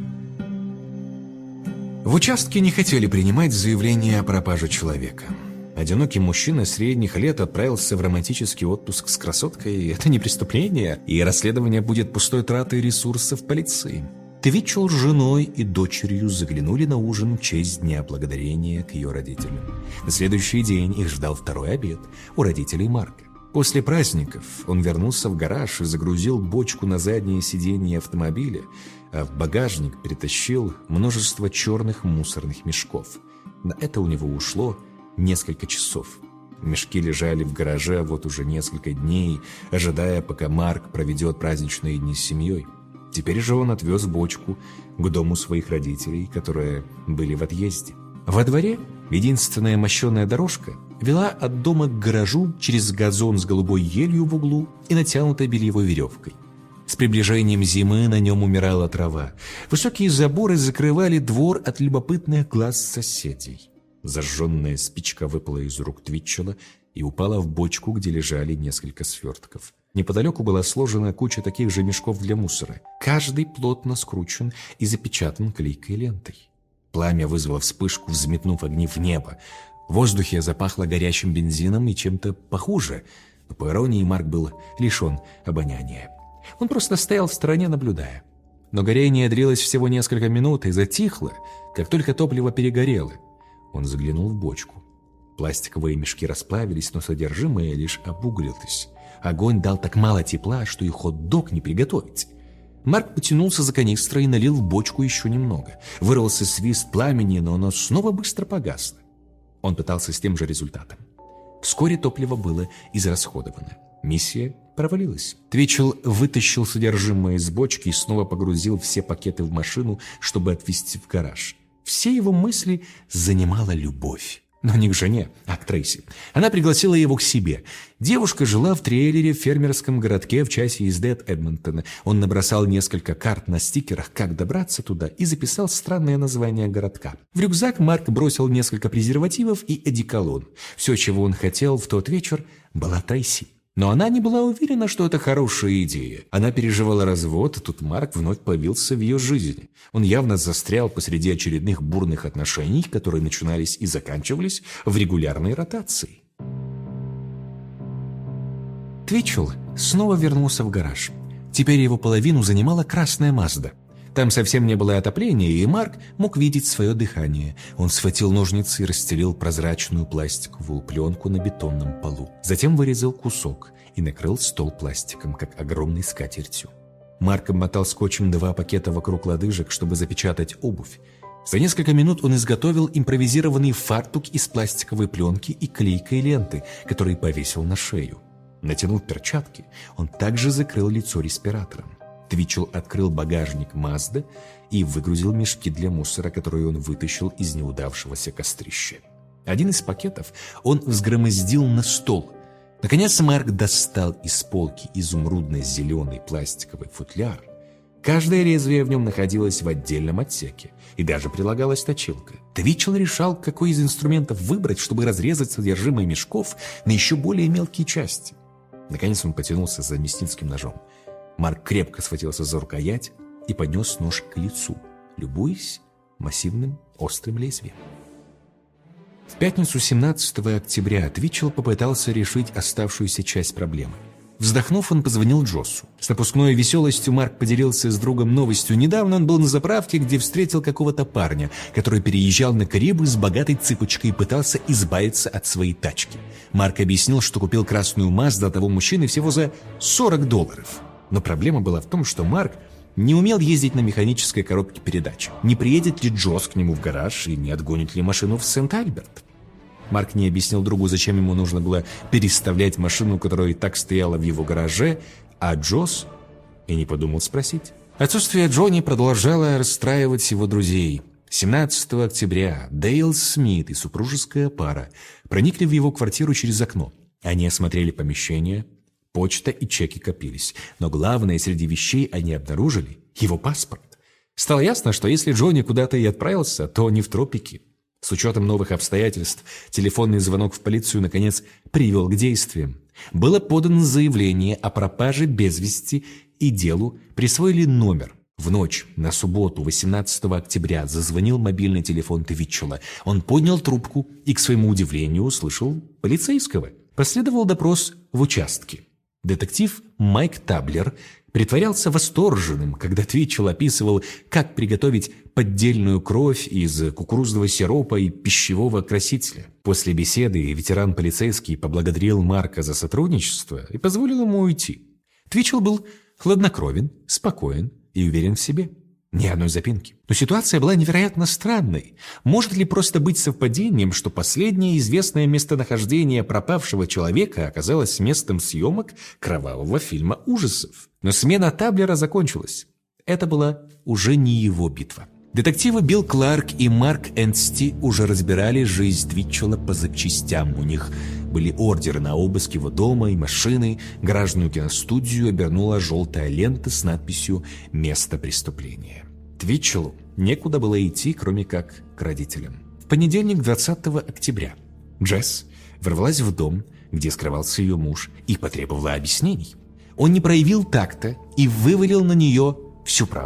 [SPEAKER 1] В участке не хотели принимать заявление о пропаже человека. Одинокий мужчина средних лет отправился в романтический отпуск с красоткой. Это не преступление, и расследование будет пустой тратой ресурсов полиции. Твитчелл с женой и дочерью заглянули на ужин в честь Дня Благодарения к ее родителям. На следующий день их ждал второй обед у родителей Марка. После праздников он вернулся в гараж и загрузил бочку на заднее сиденье автомобиля, а в багажник перетащил множество черных мусорных мешков. На это у него ушло несколько часов. Мешки лежали в гараже вот уже несколько дней, ожидая, пока Марк проведет праздничные дни с семьей. Теперь же он отвез бочку к дому своих родителей, которые были в отъезде. Во дворе единственная мощеная дорожка вела от дома к гаражу через газон с голубой елью в углу и натянутой бельевой веревкой. С приближением зимы на нем умирала трава. Высокие заборы закрывали двор от любопытных глаз соседей. Зажженная спичка выпала из рук Твитчелла и упала в бочку, где лежали несколько свертков. Неподалеку была сложена куча таких же мешков для мусора. Каждый плотно скручен и запечатан клейкой лентой. Пламя вызвало вспышку, взметнув огни в небо. В воздухе запахло горящим бензином и чем-то похуже. Но, по иронии, Марк был лишен обоняния. Он просто стоял в стороне, наблюдая. Но горение длилось всего несколько минут и затихло, как только топливо перегорело. Он заглянул в бочку. Пластиковые мешки расплавились, но содержимое лишь обуглилось. Огонь дал так мало тепла, что и хот-дог не приготовить. Марк потянулся за канистрой и налил в бочку еще немного. Вырвался свист пламени, но оно снова быстро погасло. Он пытался с тем же результатом. Вскоре топливо было израсходовано. Миссия провалилась. Твичел вытащил содержимое из бочки и снова погрузил все пакеты в машину, чтобы отвезти в гараж. Все его мысли занимала любовь. Но не к жене, а к Трейси. Она пригласила его к себе. Девушка жила в трейлере в фермерском городке в часе езды от Эдмонтона. Он набросал несколько карт на стикерах, как добраться туда, и записал странное название городка. В рюкзак Марк бросил несколько презервативов и одеколон. Все, чего он хотел в тот вечер, была Трейси. Но она не была уверена, что это хорошая идея. Она переживала развод, и тут Марк вновь появился в ее жизни. Он явно застрял посреди очередных бурных отношений, которые начинались и заканчивались в регулярной ротации. Твичел снова вернулся в гараж. Теперь его половину занимала красная Мазда. Там совсем не было отопления, и Марк мог видеть свое дыхание. Он схватил ножницы и расстелил прозрачную пластиковую пленку на бетонном полу. Затем вырезал кусок и накрыл стол пластиком, как огромной скатертью. Марк обмотал скотчем два пакета вокруг лодыжек, чтобы запечатать обувь. За несколько минут он изготовил импровизированный фартук из пластиковой пленки и клейкой ленты, который повесил на шею. Натянув перчатки, он также закрыл лицо респиратором. Твичел открыл багажник Мазды и выгрузил мешки для мусора, которые он вытащил из неудавшегося кострища. Один из пакетов он взгромоздил на стол. Наконец Марк достал из полки изумрудно-зеленый пластиковый футляр. Каждое лезвие в нем находилось в отдельном отсеке, и даже прилагалась точилка. Твичел решал, какой из инструментов выбрать, чтобы разрезать содержимое мешков на еще более мелкие части. Наконец он потянулся за мясницким ножом. Марк крепко схватился за рукоять и поднес нож к лицу, любуясь массивным острым лезвием. В пятницу семнадцатого октября Твичел попытался решить оставшуюся часть проблемы. Вздохнув, он позвонил Джоссу. С напускной веселостью Марк поделился с другом новостью. Недавно он был на заправке, где встретил какого-то парня, который переезжал на Карибы с богатой цыпочкой и пытался избавиться от своей тачки. Марк объяснил, что купил красную Мазду от того мужчины всего за сорок долларов. Но проблема была в том, что Марк не умел ездить на механической коробке передач. Не приедет ли Джосс к нему в гараж и не отгонит ли машину в Сент-Альберт? Марк не объяснил другу, зачем ему нужно было переставлять машину, которая и так стояла в его гараже, а Джосс и не подумал спросить. Отсутствие Джонни продолжало расстраивать его друзей. семнадцатого октября Дейл Смит и супружеская пара проникли в его квартиру через окно. Они осмотрели помещение. Почта и чеки копились, но главное, среди вещей они обнаружили его паспорт. Стало ясно, что если Джонни куда-то и отправился, то не в тропики. С учетом новых обстоятельств, телефонный звонок в полицию, наконец, привел к действиям. Было подано заявление о пропаже без вести, и делу присвоили номер. В ночь на субботу, восемнадцатого октября, зазвонил мобильный телефон Твичела. Он поднял трубку и, к своему удивлению, услышал полицейского. Последовал допрос в участке. Детектив Майк Таблер притворялся восторженным, когда Твичел описывал, как приготовить поддельную кровь из кукурузного сиропа и пищевого красителя. После беседы ветеран-полицейский поблагодарил Марка за сотрудничество и позволил ему уйти. Твичел был хладнокровен, спокоен и уверен в себе. Ни одной запинки. Но ситуация была невероятно странной. Может ли просто быть совпадением, что последнее известное местонахождение пропавшего человека оказалось местом съемок кровавого фильма ужасов? Но смена Таблера закончилась. Это была уже не его битва. Детективы Билл Кларк и Марк Энсти уже разбирали жизнь Твичела по запчастям. У них были ордеры на обыск его дома и машины. Гаражную киностудию обернула желтая лента с надписью «Место преступления». Твичелу некуда было идти, кроме как к родителям. В понедельник, двадцатого октября, Джесс ворвалась в дом, где скрывался ее муж, и потребовала объяснений. Он не проявил такта и вывалил на нее всю правду.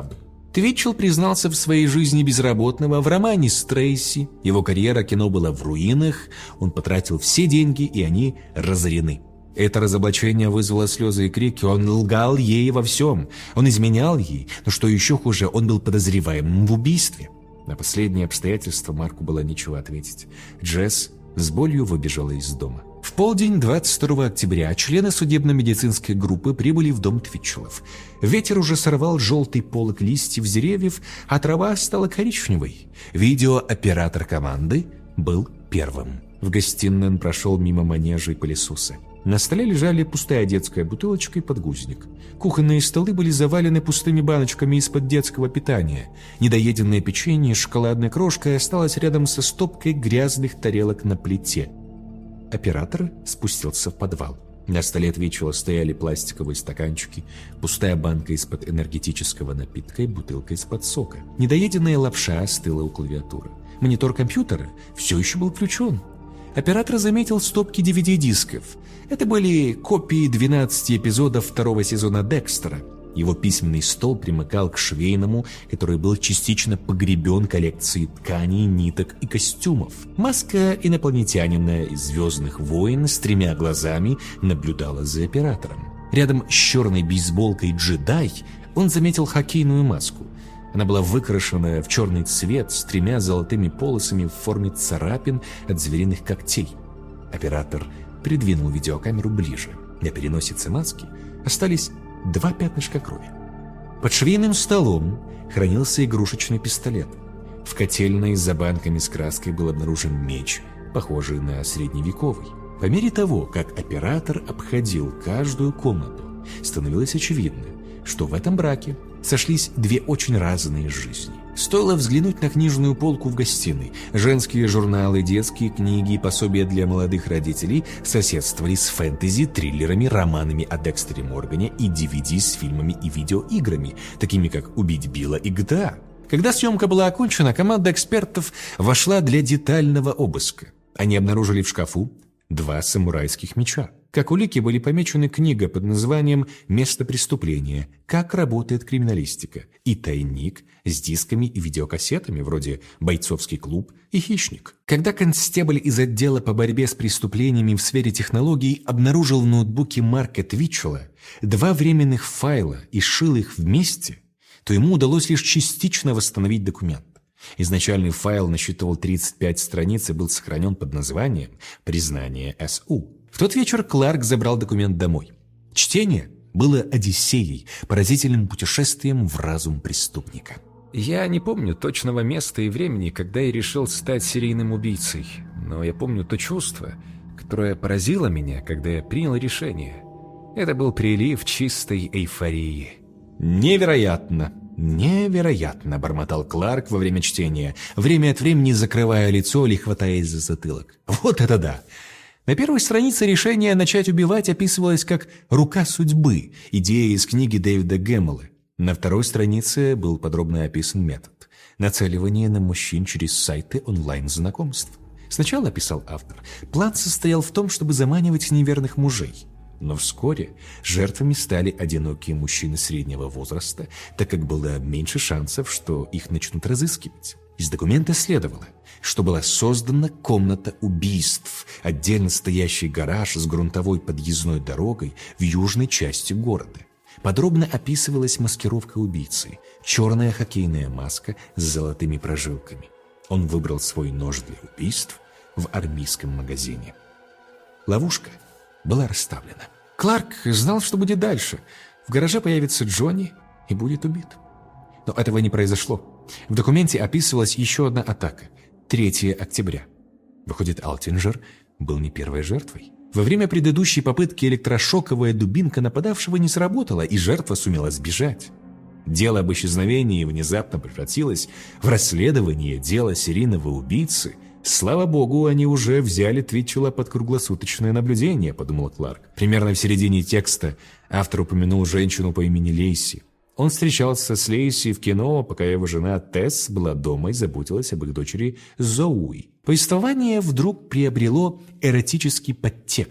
[SPEAKER 1] Твитчелл признался в своей жизни безработного в романе с Трейси. Его карьера кино была в руинах, он потратил все деньги, и они разорены. Это разоблачение вызвало слезы и крики, он лгал ей во всем, он изменял ей, но что еще хуже, он был подозреваемым в убийстве. На последние обстоятельства Марку было нечего ответить. Джесс с болью выбежала из дома. В полдень двадцать второго октября члены судебно-медицинской группы прибыли в дом Твитчеллов. Ветер уже сорвал желтый полог листьев с деревьев, а трава стала коричневой. Видеооператор команды был первым. В гостиной он прошел мимо манежа и пылесоса. На столе лежали пустая детская бутылочка и подгузник. Кухонные столы были завалены пустыми баночками из-под детского питания. Недоеденное печенье с шоколадной крошкой осталось рядом со стопкой грязных тарелок на плите. Оператор спустился в подвал. На столе Твитчелла стояли пластиковые стаканчики, пустая банка из-под энергетического напитка и бутылка из-под сока. Недоеденная лапша остыла у клавиатуры. Монитор компьютера все еще был включен. Оператор заметил стопки ди ви ди-дисков. Это были копии двенадцати эпизодов второго сезона Декстера. Его письменный стол примыкал к швейному, который был частично погребен коллекцией тканей, ниток и костюмов. Маска инопланетянина из «Звездных войн» с тремя глазами наблюдала за оператором. Рядом с черной бейсболкой «Джедай» он заметил хоккейную маску. Она была выкрашена в черный цвет с тремя золотыми полосами в форме царапин от звериных когтей. Оператор придвинул видеокамеру ближе. На переносице маски остались два пятнышка крови. Под швейным столом хранился игрушечный пистолет. В котельной за банками с краской был обнаружен меч, похожий на средневековый. По мере того, как оператор обходил каждую комнату, становилось очевидно, что в этом браке сошлись две очень разные жизни. Стоило взглянуть на книжную полку в гостиной. Женские журналы, детские книги и пособия для молодых родителей соседствовали с фэнтези, триллерами, романами о Декстере Моргане и ди ви ди с фильмами и видеоиграми, такими как «Убить Билла» и джи ти эй. Когда съемка была окончена, команда экспертов вошла для детального обыска. Они обнаружили в шкафу два самурайских меча. Как улики были помечены книга под названием «Место преступления. Как работает криминалистика» и тайник с дисками и видеокассетами вроде «Бойцовский клуб» и «Хищник». Когда констебль из отдела по борьбе с преступлениями в сфере технологий обнаружил в ноутбуке Марка Твитчелла два временных файла и сшил их вместе, то ему удалось лишь частично восстановить документ. Изначальный файл насчитывал тридцать пять страниц и был сохранен под названием «Признание эс у». В тот вечер Кларк забрал документ домой. Чтение было одиссеей, поразительным путешествием в разум преступника.
[SPEAKER 2] Я не помню точного места и времени, когда я решил стать серийным убийцей, но я помню то чувство, которое поразило меня, когда я принял решение. Это был прилив чистой эйфории.
[SPEAKER 1] «Невероятно! Невероятно!» — бормотал Кларк во время чтения, время от времени закрывая лицо или хватаясь за затылок. «Вот это да!» На первой странице решение начать убивать описывалось как «рука судьбы», идея из книги Дэвида Гэммела. На второй странице был подробно описан метод – нацеливание на мужчин через сайты онлайн-знакомств. Сначала, писал автор, план состоял в том, чтобы заманивать неверных мужей. Но вскоре жертвами стали одинокие мужчины среднего возраста, так как было меньше шансов, что их начнут разыскивать. Из документа следовало, что была создана комната убийств, отдельно стоящий гараж с грунтовой подъездной дорогой в южной части города. Подробно описывалась маскировка убийцы, черная хоккейная маска с золотыми прожилками. Он выбрал свой нож для убийств в армейском магазине. Ловушка была расставлена. Кларк знал, что будет дальше. В гараже появится Джонни и будет убит. Но этого не произошло. В документе описывалась еще одна атака – третьего октября. Выходит, Алтинджер был не первой жертвой. Во время предыдущей попытки электрошоковая дубинка нападавшего не сработала, и жертва сумела сбежать. Дело об исчезновении внезапно превратилось в расследование дела серийного убийцы. «Слава богу, они уже взяли Твитчелла под круглосуточное наблюдение», – подумал Кларк. Примерно в середине текста автор упомянул женщину по имени Лейси. Он встречался с Лейси в кино, пока его жена Тесс была дома и заботилась об их дочери Зоуи. Повествование вдруг приобрело эротический подтекст.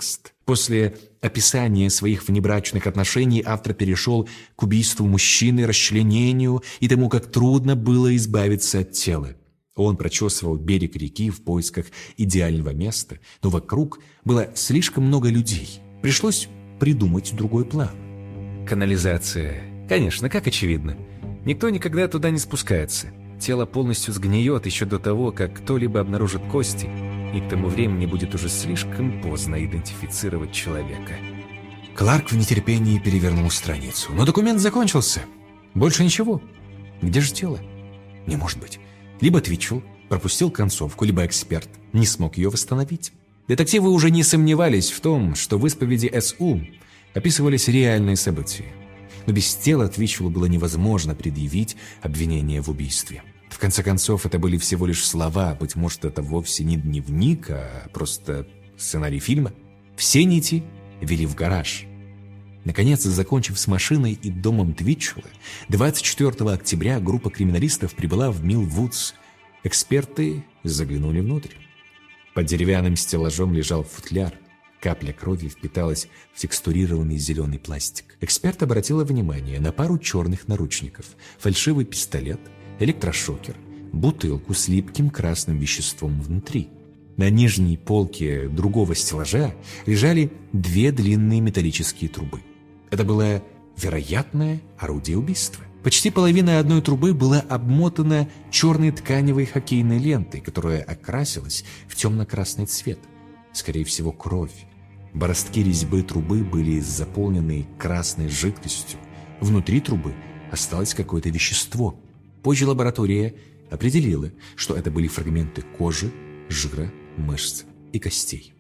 [SPEAKER 1] После описания своих внебрачных отношений автор перешел к убийству мужчины, расчленению и тому, как трудно было избавиться от тела. Он прочесывал берег реки в поисках идеального места, но вокруг было слишком много людей. Пришлось придумать другой план.
[SPEAKER 2] Канализация. Конечно, как очевидно. Никто никогда туда не спускается. Тело полностью сгниет еще до того, как кто-либо обнаружит кости, и к тому времени будет уже слишком поздно идентифицировать человека.
[SPEAKER 1] Кларк в нетерпении перевернул страницу. Но документ закончился. Больше ничего. Где же тело? Не может быть. Либо Твитчелл пропустил концовку, либо эксперт не смог ее восстановить. Детективы уже не сомневались в том, что в исповеди Эс У описывались реальные события. Но без тела Твитчеллу было невозможно предъявить обвинение в убийстве. В конце концов, это были всего лишь слова, быть может, это вовсе не дневник, а просто сценарий фильма. Все нити вели в гараж. Наконец, закончив с машиной и домом Твитчелла, двадцать четвёртого октября группа криминалистов прибыла в Милл-Вудс. Эксперты заглянули внутрь. Под деревянным стеллажом лежал футляр. Капля крови впиталась в текстурированный зеленый пластик. Эксперт обратила внимание на пару черных наручников, фальшивый пистолет, электрошокер, бутылку с липким красным веществом внутри. На нижней полке другого стеллажа лежали две длинные металлические трубы. Это было вероятное орудие убийства. Почти половина одной трубы была обмотана черной тканевой хоккейной лентой, которая окрасилась в темно-красный цвет. Скорее всего, кровь. Бороздки резьбы трубы были заполнены красной жидкостью. Внутри трубы осталось какое-то вещество. Позже лаборатория определила, что это были фрагменты кожи, жира, мышц и костей.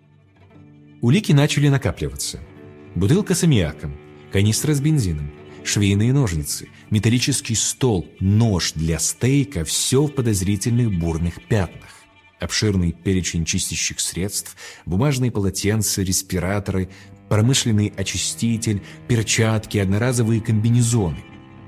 [SPEAKER 1] Улики начали накапливаться. Бутылка с аммиаком, канистра с бензином, швейные ножницы, металлический стол, нож для стейка – все в подозрительных бурных пятнах. Обширный перечень чистящих средств, бумажные полотенца, респираторы, промышленный очиститель, перчатки, одноразовые комбинезоны.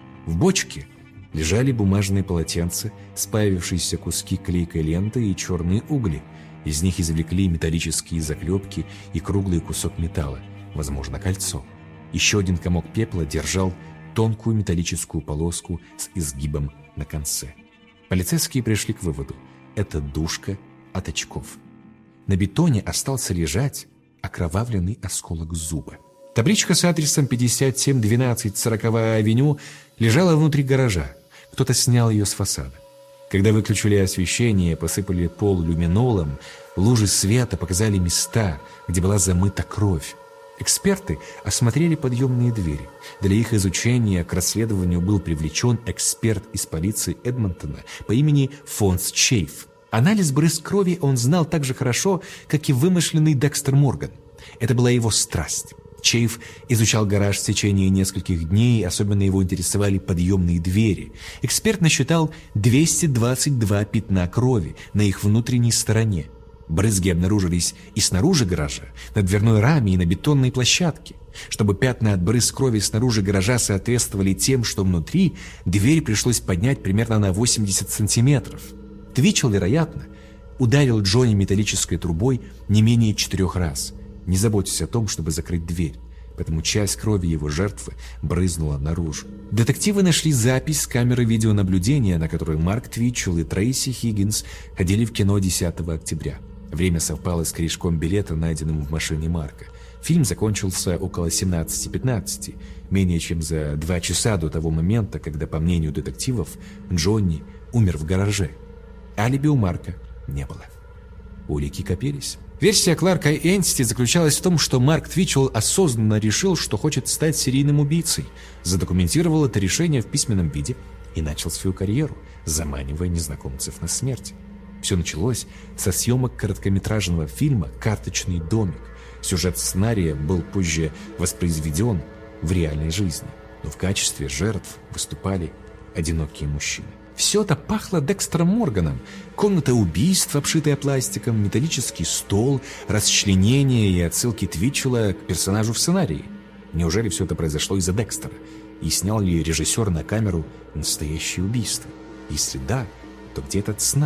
[SPEAKER 1] В бочке лежали бумажные полотенца, сплавившиеся куски клейкой ленты и черные угли. Из них извлекли металлические заклепки и круглый кусок металла, возможно, кольцо. Еще один комок пепла держал тонкую металлическую полоску с изгибом на конце. Полицейские пришли к выводу – это дужка от очков. На бетоне остался лежать окровавленный осколок зуба. Табличка с адресом пятьдесят семь двенадцать сороковая авеню лежала внутри гаража. Кто-то снял ее с фасада. Когда выключили освещение, посыпали пол люминолом, лужи света показали места, где была замыта кровь. Эксперты осмотрели подъемные двери. Для их изучения к расследованию был привлечен эксперт из полиции Эдмонтона по имени Фонс Чейф. Анализ брызг крови он знал так же хорошо, как и вымышленный Декстер Морган. Это была его страсть. Чейф изучал гараж в течение нескольких дней, особенно его интересовали подъемные двери. Эксперт насчитал двести двадцать два пятна крови на их внутренней стороне. Брызги обнаружились и снаружи гаража, на дверной раме и на бетонной площадке. Чтобы пятна от брызг крови снаружи гаража соответствовали тем, что внутри, дверь пришлось поднять примерно на восемьдесят сантиметров. Твитчелл, вероятно, ударил Джонни металлической трубой не менее четырех раз, не заботясь о том, чтобы закрыть дверь, поэтому часть крови его жертвы брызнула наружу. Детективы нашли запись с камеры видеонаблюдения, на которой Марк Твитчелл и Трейси Хиггинс ходили в кино десятого октября. Время совпало с корешком билета, найденным в машине Марка. Фильм закончился около семнадцати пятнадцати, менее чем за два часа до того момента, когда, по мнению детективов, Джонни умер в гараже. Алиби у Марка не было. Улики копились. Версия Кларка и Энсти заключалась в том, что Марк Твитчелл осознанно решил, что хочет стать серийным убийцей, задокументировал это решение в письменном виде и начал свою карьеру, заманивая незнакомцев на смерть. Все началось со съемок короткометражного фильма «Карточный домик». Сюжет сценария был позже воспроизведен в реальной жизни, но в качестве жертв выступали одинокие мужчины. Все это пахло Декстером Морганом. Комната убийств, обшитая пластиком, металлический стол, расчленение и отсылки Твитчелла к персонажу в сценарии. Неужели все это произошло из-за Декстера? И снял ли режиссер на камеру настоящее убийство? Если да, то где этот снаф,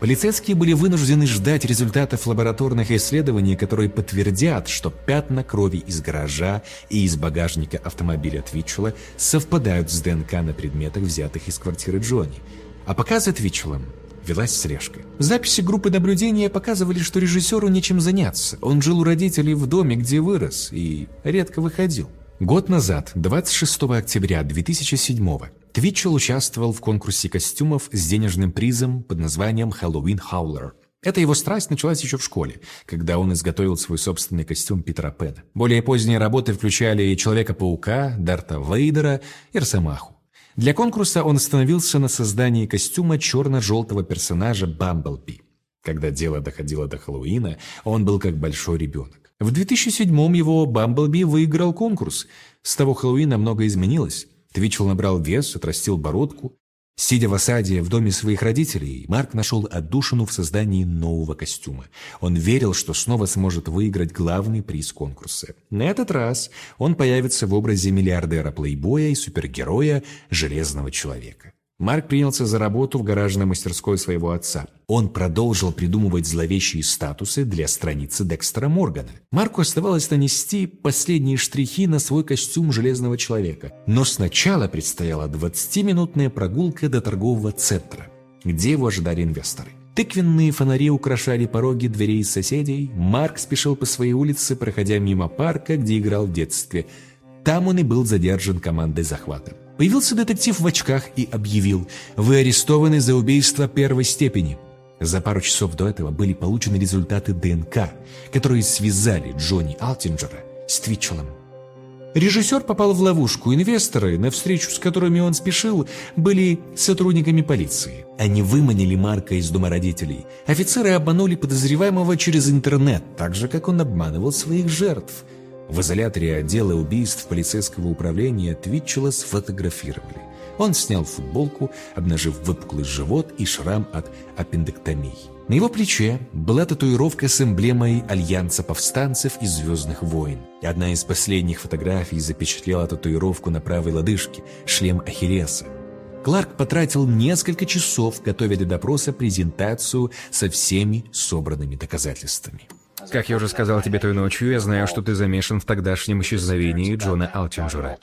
[SPEAKER 1] Полицейские были вынуждены ждать результатов лабораторных исследований, которые подтвердят, что пятна крови из гаража и из багажника автомобиля Твитчелла совпадают с ДНК на предметах, взятых из квартиры Джонни. А пока за Твитчеллом велась слежка. Записи группы наблюдения показывали, что режиссеру нечем заняться. Он жил у родителей в доме, где вырос, и редко выходил. Год назад, двадцать шестого октября две тысячи седьмого, Твитчелл участвовал в конкурсе костюмов с денежным призом под названием «Хэллоуин Хаулер». Эта его страсть началась еще в школе, когда он изготовил свой собственный костюм Питера Пэна. Более поздние работы включали Человека-паука, Дарта Вейдера и Росомаху. Для конкурса он остановился на создании костюма черно-желтого персонажа Бамблби. Когда дело доходило до Хэллоуина, он был как большой ребенок. В две тысячи седьмом его Бамблби выиграл конкурс. С того Хэллоуина многое изменилось. Твитчелл набрал вес, отрастил бородку. Сидя в осаде в доме своих родителей, Марк нашел отдушину в создании нового костюма. Он верил, что снова сможет выиграть главный приз конкурса. На этот раз он появится в образе миллиардера-плейбоя и супергероя Железного человека. Марк принялся за работу в гаражной мастерской своего отца. Он продолжил придумывать зловещие статусы для страницы Декстера Моргана. Марку оставалось нанести последние штрихи на свой костюм Железного человека. Но сначала предстояла двадцатиминутная прогулка до торгового центра, где его ожидали инвесторы. Тыквенные фонари украшали пороги дверей соседей. Марк спешил по своей улице, проходя мимо парка, где играл в детстве. Там он и был задержан командой захвата. Появился детектив в очках и объявил: «Вы арестованы за убийство первой степени». За пару часов до этого были получены результаты ДНК, которые связали Джонни Алтинджера с Твитчеллом. Режиссер попал в ловушку. Инвесторы, на встречу с которыми он спешил, были сотрудниками полиции. Они выманили Марка из дома родителей. Офицеры обманули подозреваемого через интернет, так же, как он обманывал своих жертв. В изоляторе отдела убийств полицейского управления Твитчелла сфотографировали. Он снял футболку, обнажив выпуклый живот и шрам от аппендэктомии. На его плече была татуировка с эмблемой Альянса повстанцев и Звездных войн. Одна из последних фотографий запечатлела татуировку на правой лодыжке, шлем Ахиллеса. Кларк потратил несколько часов, готовя для допроса презентацию со всеми собранными доказательствами.
[SPEAKER 2] Как я уже сказал тебе той ночью, я знаю, что ты замешан в тогдашнем исчезновении Джона Алтинджера.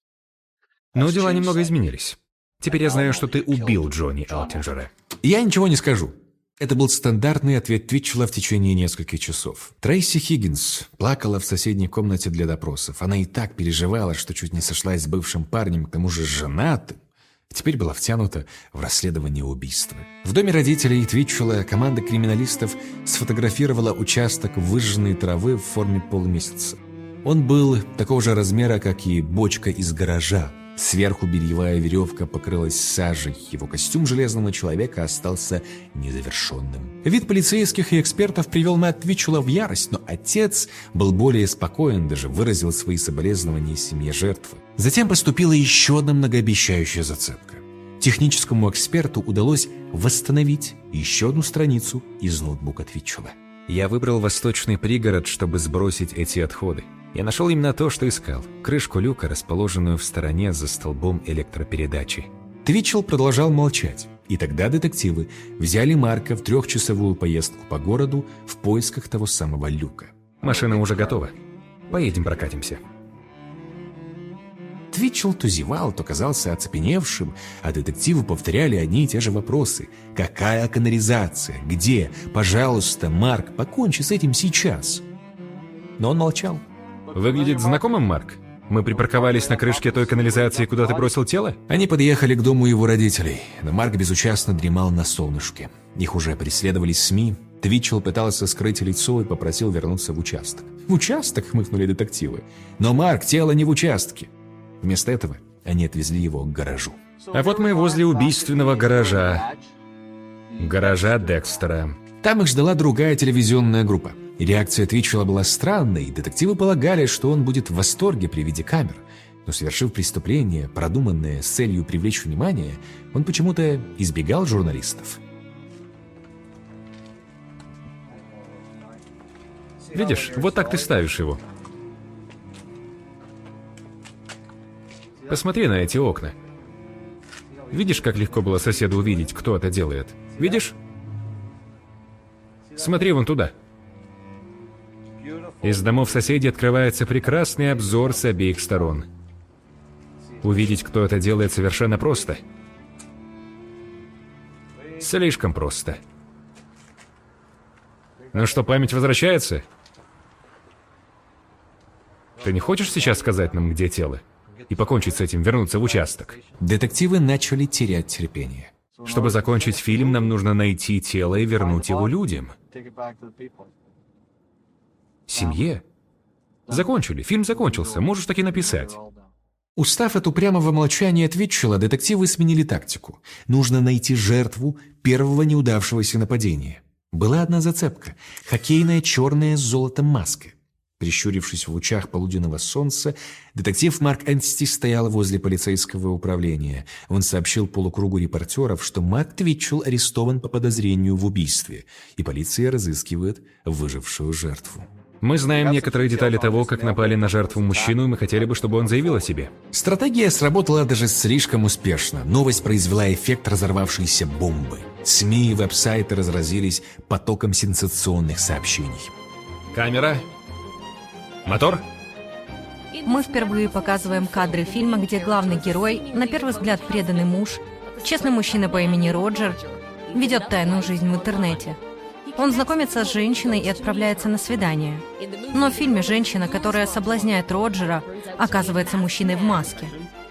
[SPEAKER 2] Но дела немного изменились. Теперь я знаю, что ты убил Джонни Алтинджера.
[SPEAKER 1] Я ничего не скажу. Это был стандартный ответ Твитчелла в течение нескольких часов. Трейси Хиггинс плакала в соседней комнате для допросов. Она и так переживала, что чуть не сошлась с бывшим парнем, к тому же женатым. Теперь была втянута в расследование убийства. В доме родителей Твитчелла команда криминалистов сфотографировала участок выжженной травы в форме полумесяца. Он был такого же размера, как и бочка из гаража. Сверху бельевая веревка покрылась сажей. Его костюм Железного человека остался незавершенным. Вид полицейских и экспертов привел Мэтт Твитчелла в ярость, но отец был более спокоен, даже выразил свои соболезнования семье жертвы. Затем поступила еще одна многообещающая зацепка. Техническому эксперту удалось восстановить еще одну страницу из ноутбука Твитчелла.
[SPEAKER 2] Я выбрал восточный пригород, чтобы сбросить эти отходы. Я нашел именно то, что искал – крышку люка, расположенную в стороне за столбом электропередачи.
[SPEAKER 1] Твитчелл продолжал молчать, и тогда детективы взяли Марка в трехчасовую поездку по городу в поисках того самого люка.
[SPEAKER 2] Машина уже готова. Поедем прокатимся.
[SPEAKER 1] Твитчелл то зевал, то казался оцепеневшим, а детективы повторяли одни и те же вопросы. «Какая канализация? Где? Пожалуйста, Марк, покончи с этим сейчас!» Но он молчал.
[SPEAKER 2] Выглядит знакомым, Марк? Мы припарковались на крышке той канализации, куда ты бросил тело?
[SPEAKER 1] Они подъехали к дому его родителей, но Марк безучастно дремал на солнышке. Их уже преследовали СМИ. Твитчелл пытался скрыть лицо и попросил вернуться в участок. «В участок?» — хмыкнули детективы. «Но, Марк, тело не в участке!» Вместо этого они отвезли его к гаражу.
[SPEAKER 2] А вот мы возле убийственного гаража. Гаража Декстера.
[SPEAKER 1] Там их ждала другая телевизионная группа. И реакция Твитчелла была странной, и детективы полагали, что он будет в восторге при виде камер. Но, совершив преступление, продуманное с целью привлечь внимание, он почему-то избегал журналистов.
[SPEAKER 2] Видишь, вот так ты ставишь его. Посмотри на эти окна. Видишь, как легко было соседу увидеть, кто это делает? Видишь? Смотри вон туда. Из домов соседей открывается прекрасный обзор с обеих сторон. Увидеть, кто это делает, совершенно просто. Слишком просто. Ну что, память возвращается? Ты не хочешь сейчас сказать нам, где тело? И покончить с этим, вернуться в участок?
[SPEAKER 1] Детективы начали терять терпение.
[SPEAKER 2] Чтобы закончить фильм, нам нужно найти тело и вернуть его людям. Семье? Закончили, фильм закончился, можешь так и написать.
[SPEAKER 1] Устав от упрямого молчания Твитчелла, детективы сменили тактику. Нужно найти жертву первого неудавшегося нападения. Была одна зацепка – хоккейная черная с золотом маска. Прищурившись в лучах полуденного солнца, детектив Марк Энсти стоял возле полицейского управления. Он сообщил полукругу репортеров, что Марк Твитчелл арестован по подозрению в убийстве, и полиция разыскивает выжившую жертву.
[SPEAKER 2] Мы знаем некоторые детали того, как напали на жертву мужчину, и мы хотели бы, чтобы он заявил о себе.
[SPEAKER 1] Стратегия сработала даже слишком успешно. Новость произвела эффект разорвавшейся бомбы. СМИ и веб-сайты разразились потоком сенсационных сообщений.
[SPEAKER 2] Камера. Мотор.
[SPEAKER 3] Мы впервые показываем кадры фильма, где главный герой, на первый взгляд преданный муж, честный мужчина по имени Роджер, ведет тайную жизнь в интернете. Он знакомится с женщиной и отправляется на свидание. Но в фильме женщина, которая соблазняет Роджера, оказывается мужчиной в маске.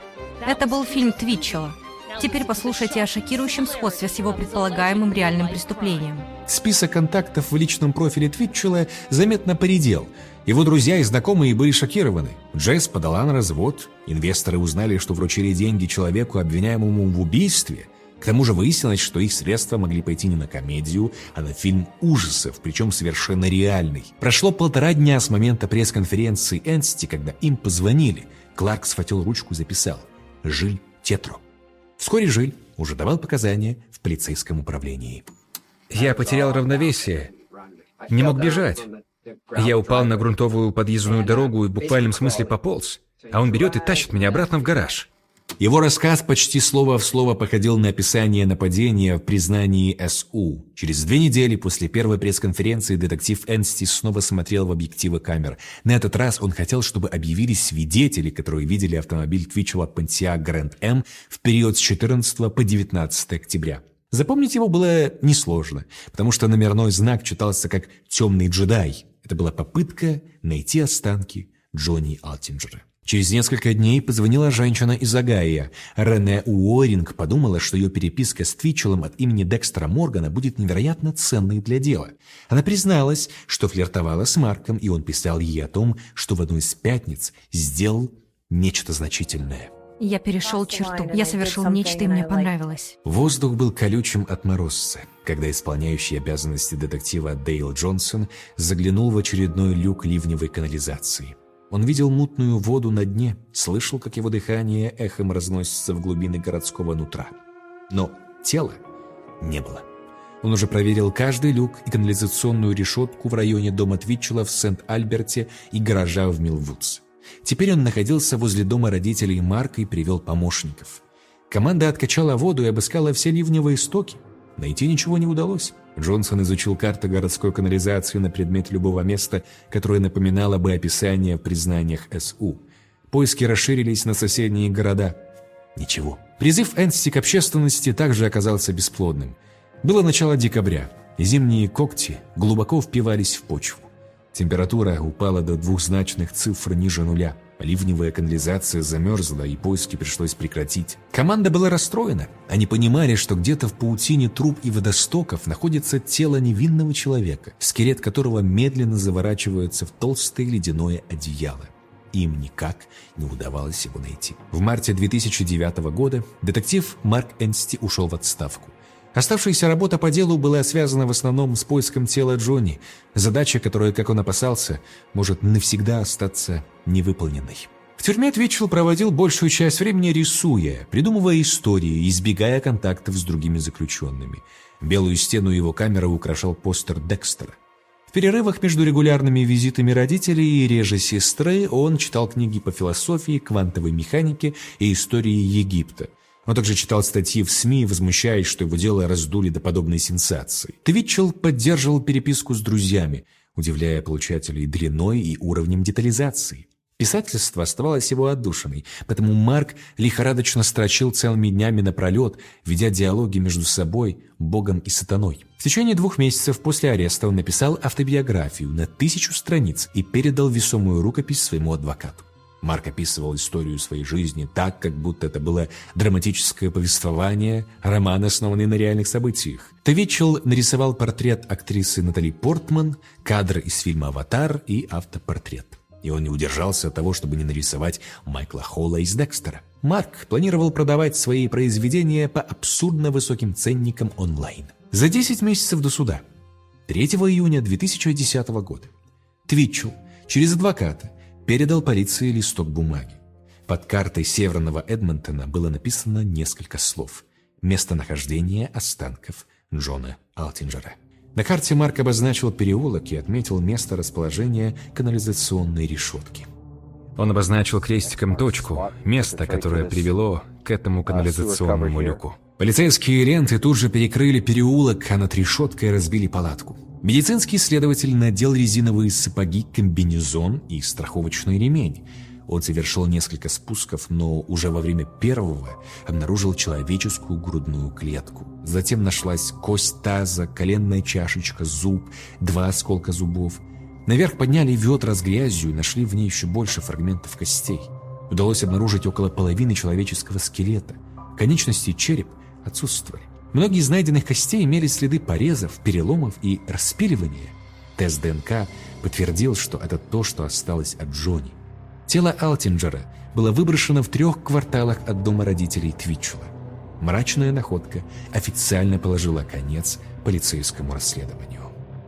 [SPEAKER 3] Это был фильм Твитчелла. Теперь послушайте о шокирующем сходстве с его предполагаемым реальным преступлением.
[SPEAKER 1] Список контактов в личном профиле Твитчелла заметно поредел. Его друзья и знакомые были шокированы. Джесс подала на развод. Инвесторы узнали, что вручили деньги человеку, обвиняемому в убийстве. К тому же выяснилось, что их средства могли пойти не на комедию, а на фильм ужасов, причем совершенно реальный. Прошло полтора дня с момента пресс-конференции Энсти, когда им позвонили. Кларк схватил ручку и записал «Жиль Тетро». Вскоре Жиль уже давал показания в полицейском управлении.
[SPEAKER 2] Я потерял равновесие. Не мог бежать. Я упал на грунтовую подъездную дорогу и в буквальном смысле пополз. А он берет и тащит меня обратно в гараж.
[SPEAKER 1] Его рассказ почти слово в слово походил на описание нападения в признании эс у. Через две недели после первой пресс-конференции детектив Энсти снова смотрел в объективы камер. На этот раз он хотел, чтобы объявились свидетели, которые видели автомобиль Твитчелла Pontiac Grand Am в период с четырнадцатого по девятнадцатое октября. Запомнить его было несложно, потому что номерной знак читался как «Темный джедай». Это была попытка найти останки Джонни Алтинджера. Через несколько дней позвонила женщина из Огайо. Рене Уоринг подумала, что ее переписка с Твитчеллом от имени Декстера Моргана будет невероятно ценной для дела. Она призналась, что флиртовала с Марком, и он писал ей о том, что в одну из пятниц сделал нечто значительное.
[SPEAKER 3] Я перешел черту. Я совершил нечто, и мне понравилось.
[SPEAKER 1] Воздух был колючим от морозца, когда исполняющий обязанности детектива Дейл Джонсон заглянул в очередной люк ливневой канализации. Он видел мутную воду на дне, слышал, как его дыхание эхом разносится в глубины городского нутра. Но тела не было. Он уже проверил каждый люк и канализационную решетку в районе дома Твитчелла в Сент-Альберте и гаража в Милвудс. Теперь он находился возле дома родителей Марка и привел помощников. Команда откачала воду и обыскала все ливневые стоки. Найти ничего не удалось. Джонсон изучил карту городской канализации на предмет любого места, которое напоминало бы описание в признаниях эс у. Поиски расширились на соседние города. Ничего. Призыв Энсти к общественности также оказался бесплодным. Было начало декабря, и зимние когти глубоко впивались в почву. Температура упала до двухзначных цифр ниже нуля. Ливневая канализация замерзла, и поиски пришлось прекратить. Команда была расстроена. Они понимали, что где-то в паутине труб и водостоков находится тело невинного человека, скелет которого медленно заворачивается в толстое ледяное одеяло. Им никак не удавалось его найти. В марте две тысячи девятого года детектив Марк Энсти ушел в отставку. Оставшаяся работа по делу была связана в основном с поиском тела Джонни, задача, которая, как он опасался, может навсегда остаться невыполненной. В тюрьме Твитчелл проводил большую часть времени рисуя, придумывая истории, избегая контактов с другими заключенными. Белую стену его камеры украшал постер Декстера. В перерывах между регулярными визитами родителей и реже сестры он читал книги по философии, квантовой механике и истории Египта. Он также читал статьи в СМИ, возмущаясь, что его дело раздули до подобной сенсации. Твитчелл поддерживал переписку с друзьями, удивляя получателей длиной и уровнем детализации. Писательство оставалось его отдушиной, поэтому Марк лихорадочно строчил целыми днями напролет, ведя диалоги между собой, Богом и сатаной. В течение двух месяцев после ареста он написал автобиографию на тысячу страниц и передал весомую рукопись своему адвокату. Марк описывал историю своей жизни так, как будто это было драматическое повествование, роман, основанный на реальных событиях. Твитчелл нарисовал портрет актрисы Натали Портман, кадр из фильма «Аватар» и автопортрет. И он не удержался от того, чтобы не нарисовать Майкла Холла из «Декстера». Марк планировал продавать свои произведения по абсурдно высоким ценникам онлайн. За десять месяцев до суда, третьего июня две тысячи десятого года, Твитчелл через адвоката передал полиции листок бумаги. Под картой северного Эдмонтона было написано несколько слов: «Местонахождение останков Джона Алтинджера». На карте Марк обозначил переулок и отметил место расположения канализационной решетки.
[SPEAKER 2] Он обозначил крестиком точку, место, которое привело к этому канализационному люку.
[SPEAKER 1] Полицейские ленты тут же перекрыли переулок, а над решеткой разбили палатку. Медицинский следователь надел резиновые сапоги, комбинезон и страховочный ремень. Он совершил несколько спусков, но уже во время первого обнаружил человеческую грудную клетку. Затем нашлась кость таза, коленная чашечка, зуб, два осколка зубов. Наверх подняли ведра с грязью и нашли в ней еще больше фрагментов костей. Удалось обнаружить около половины человеческого скелета. Конечности и череп отсутствовали. Многие из найденных костей имели следы порезов, переломов и распиливания. Тест ДНК подтвердил, что это то, что осталось от Джонни. Тело Алтинджера было выброшено в трех кварталах от дома родителей Твитчелла. Мрачная находка официально положила конец полицейскому расследованию.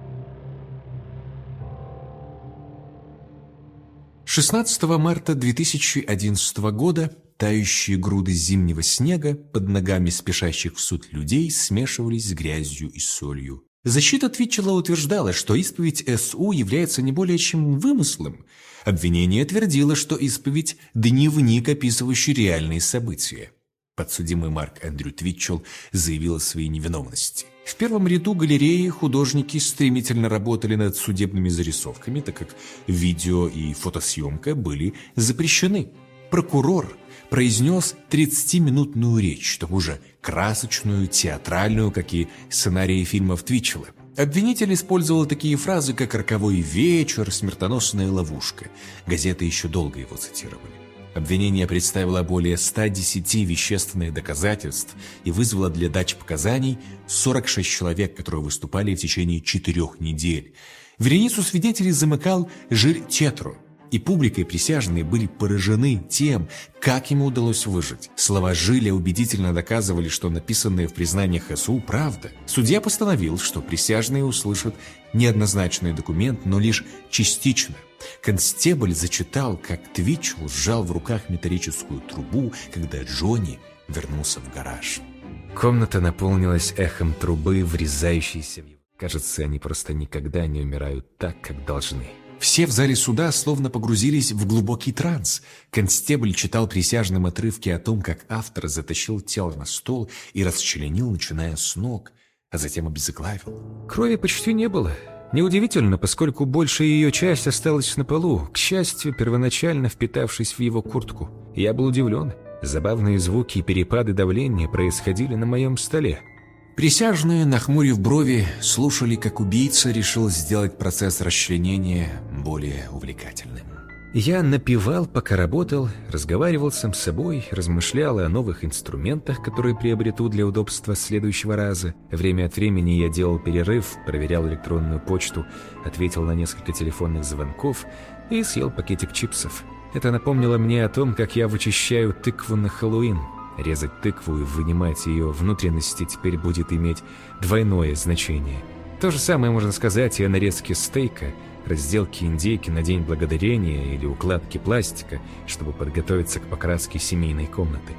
[SPEAKER 1] шестнадцатого марта две тысячи одиннадцатого года тающие груды зимнего снега под ногами спешащих в суд людей смешивались с грязью и солью. Защита Твитчелла утверждала, что исповедь эс у является не более чем вымыслом. Обвинение твердило, что исповедь – дневник, описывающий реальные события. Подсудимый Марк Эндрю Твитчелл заявил о своей невиновности. В первом ряду галереи художники стремительно работали над судебными зарисовками, так как видео и фотосъемка были запрещены. Прокурор произнес тридцатиминутную речь, такую же красочную, театральную, как и сценарии фильмов Твитчелла. Обвинитель использовал такие фразы, как «роковой вечер», «смертоносная ловушка». Газеты еще долго его цитировали. Обвинение представило более ста десяти вещественных доказательств и вызвало для дачи показаний сорок шесть человек, которые выступали в течение четырех недель. Вереницу свидетелей замыкал Жиль Тетро, и публика и присяжные были поражены тем, как ему удалось выжить. Слова Жиля убедительно доказывали, что написанное в признаниях эс у правда. Судья постановил, что присяжные услышат неоднозначный документ, но лишь частично. Констебль зачитал, как Твитчелл сжал в руках металлическую трубу, когда Джонни вернулся в гараж.
[SPEAKER 2] Комната наполнилась эхом трубы, врезающейся в его. Кажется, они просто никогда не умирают так, как должны.
[SPEAKER 1] Все в зале суда словно погрузились в глубокий транс. Констебль читал присяжным отрывки о том, как автор затащил тело на стол и расчленил, начиная с ног, а затем обезглавил.
[SPEAKER 2] Крови почти не было. Неудивительно, поскольку большая ее часть осталась на полу, к счастью, первоначально впитавшись в его куртку. Я был удивлен. Забавные звуки и перепады давления происходили на моем столе.
[SPEAKER 1] Присяжные, нахмурив брови, слушали, как убийца решил сделать процесс расчленения более увлекательным.
[SPEAKER 2] Я напевал, пока работал, разговаривал сам с собой, размышлял о новых инструментах, которые приобрету для удобства следующего раза. Время от времени я делал перерыв, проверял электронную почту, ответил на несколько телефонных звонков и съел пакетик чипсов. Это напомнило мне о том, как я вычищаю тыкву на Хэллоуин. Резать тыкву и вынимать ее внутренности теперь будет иметь двойное значение. То же самое можно сказать и о нарезке стейка, разделке индейки на День Благодарения или укладке пластика, чтобы подготовиться к покраске семейной комнаты.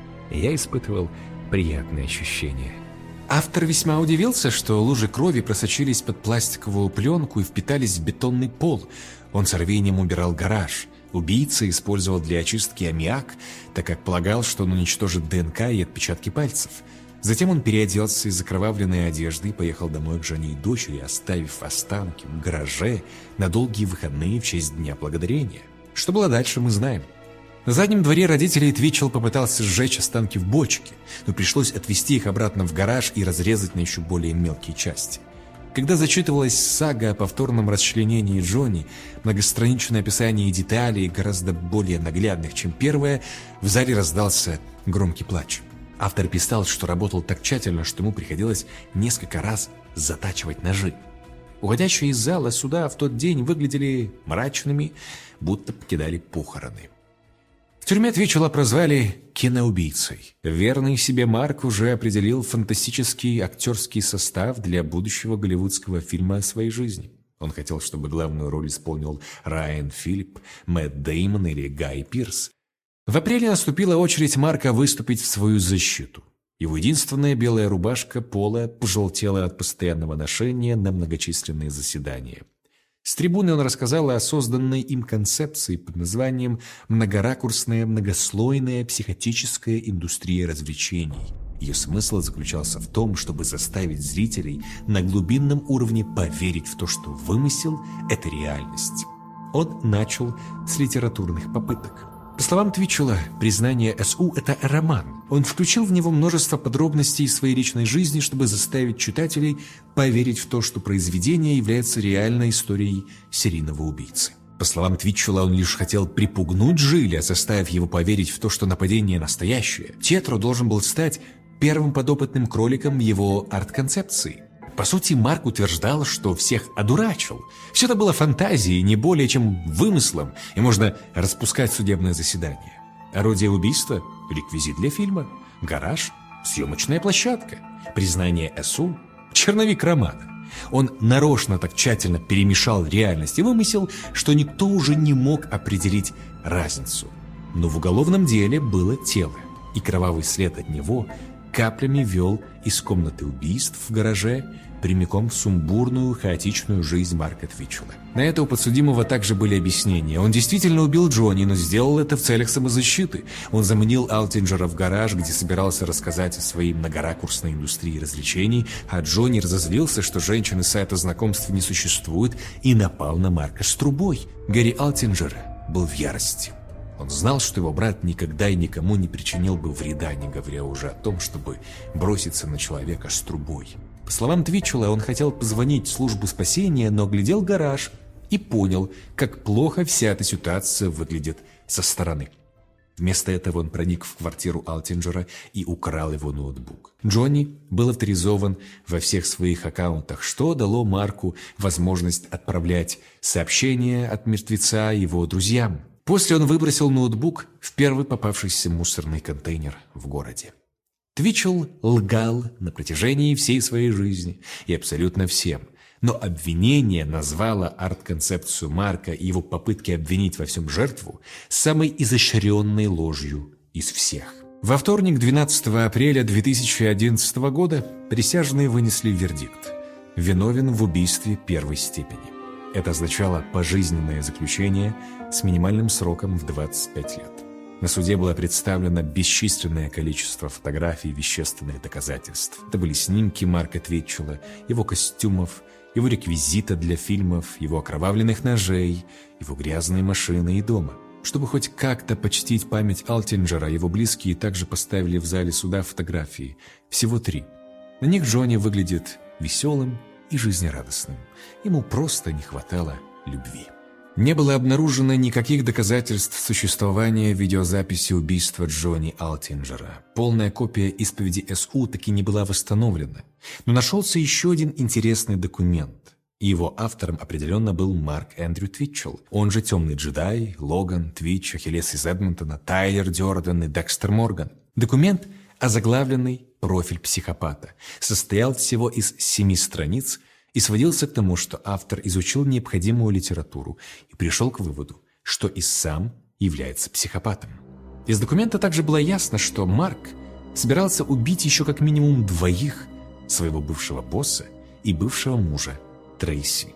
[SPEAKER 2] Я испытывал приятные ощущения.
[SPEAKER 1] Автор весьма удивился, что лужи крови просочились под пластиковую пленку и впитались в бетонный пол. Он с рвением убирал гараж. Убийца использовал для очистки аммиак, так как полагал, что он уничтожит ДНК и отпечатки пальцев. Затем он переоделся из окровавленной одежды и поехал домой к жене и дочери, оставив останки в гараже на долгие выходные в честь Дня Благодарения. Что было дальше, мы знаем. На заднем дворе родителей Твитчелл попытался сжечь останки в бочке, но пришлось отвезти их обратно в гараж и разрезать на еще более мелкие части. Когда зачитывалась сага о повторном расчленении Джонни, многостраничное описание деталей, гораздо более наглядных, чем первое, в зале раздался громкий плач. Автор писал, что работал так тщательно, что ему приходилось несколько раз затачивать ножи. Уходящие из зала суда в тот день выглядели мрачными, будто покидали похороны. В тюрьме Твитчелла прозвали «киноубийцей». Верный себе Марк уже определил фантастический актерский состав для будущего голливудского фильма о своей жизни. Он хотел, чтобы главную роль исполнил Райан Филипп, Мэтт Дэймон или Гай Пирс. В апреле наступила очередь Марка выступить в свою защиту. Его единственная белая рубашка пола пожелтела от постоянного ношения на многочисленные заседания. С трибуны он рассказал о созданной им концепции под названием «Многоракурсная, многослойная психотическая индустрия развлечений». Ее смысл заключался в том, чтобы заставить зрителей на глубинном уровне поверить в то, что вымысел – это реальность. Он начал с литературных попыток. По словам Твитчелла, признание эс у – это роман. Он включил в него множество подробностей из своей личной жизни, чтобы заставить читателей поверить в то, что произведение является реальной историей серийного убийцы. По словам Твитчелла, он лишь хотел припугнуть Джилля, заставив его поверить в то, что нападение настоящее. Тетро должен был стать первым подопытным кроликом в его арт-концепции. По сути, Марк утверждал, что всех одурачил. Все это было фантазией, не более чем вымыслом, и можно распускать судебное заседание. Орудие убийства – реквизит для фильма, гараж – съемочная площадка, признание эс у – черновик романа. Он нарочно так тщательно перемешал реальность и вымысел, что никто уже не мог определить разницу. Но в уголовном деле было тело, и кровавый след от него каплями вел из комнаты убийств в гараже прямиком в сумбурную, хаотичную жизнь Марка Твитчелла. На это у подсудимого также были объяснения. Он действительно убил Джонни, но сделал это в целях самозащиты. Он заманил Алтинджера в гараж, где собирался рассказать о своей многоракурсной индустрии развлечений, а Джонни разозлился, что женщины сайта знакомств не существует, и напал на Марка с трубой. Гэри Алтинджер был в ярости. Он знал, что его брат никогда и никому не причинил бы вреда, не говоря уже о том, чтобы броситься на человека с трубой. По словам Твитчелла, он хотел позвонить в службу спасения, но глядел гараж и понял, как плохо вся эта ситуация выглядит со стороны. Вместо этого он проник в квартиру Алтинджера и украл его ноутбук. Джонни был авторизован во всех своих аккаунтах, что дало Марку возможность отправлять сообщения от мертвеца его друзьям. После он выбросил ноутбук в первый попавшийся мусорный контейнер в городе. Твитчелл лгал на протяжении всей своей жизни и абсолютно всем, но обвинение назвало арт-концепцию Марка и его попытки обвинить во всем жертву самой изощренной ложью из всех. Во вторник, двенадцатого апреля две тысячи одиннадцатого года, присяжные вынесли вердикт: виновен в убийстве первой степени. Это означало пожизненное заключение с минимальным сроком в двадцать пять лет. На суде было представлено бесчисленное количество фотографий и вещественных доказательств. Это были снимки Марка Твитчелла, его костюмов, его реквизита для фильмов, его окровавленных ножей, его грязные машины и дома. Чтобы хоть как-то почтить память Алтинджера, его близкие также поставили в зале суда фотографии. Всего три. На них Джонни выглядит веселым и жизнерадостным. Ему просто не хватало любви. Не было обнаружено никаких доказательств существования видеозаписи убийства Джонни Алтинджера. Полная копия исповеди эс у таки не была восстановлена. Но нашелся еще один интересный документ. И его автором определенно был Марк Эндрю Твитчелл. Он же Темный джедай, Логан, Твитч, Ахиллес из Эдмонтона, Тайлер Дёрден и Декстер Морган. Документ, озаглавленный «Профиль психопата», состоял всего из семи страниц и сводился к тому, что автор изучил необходимую литературу и пришел к выводу, что и сам является психопатом. Из документа также было ясно, что Марк собирался убить еще как минимум двоих: своего бывшего босса и бывшего мужа Трейси.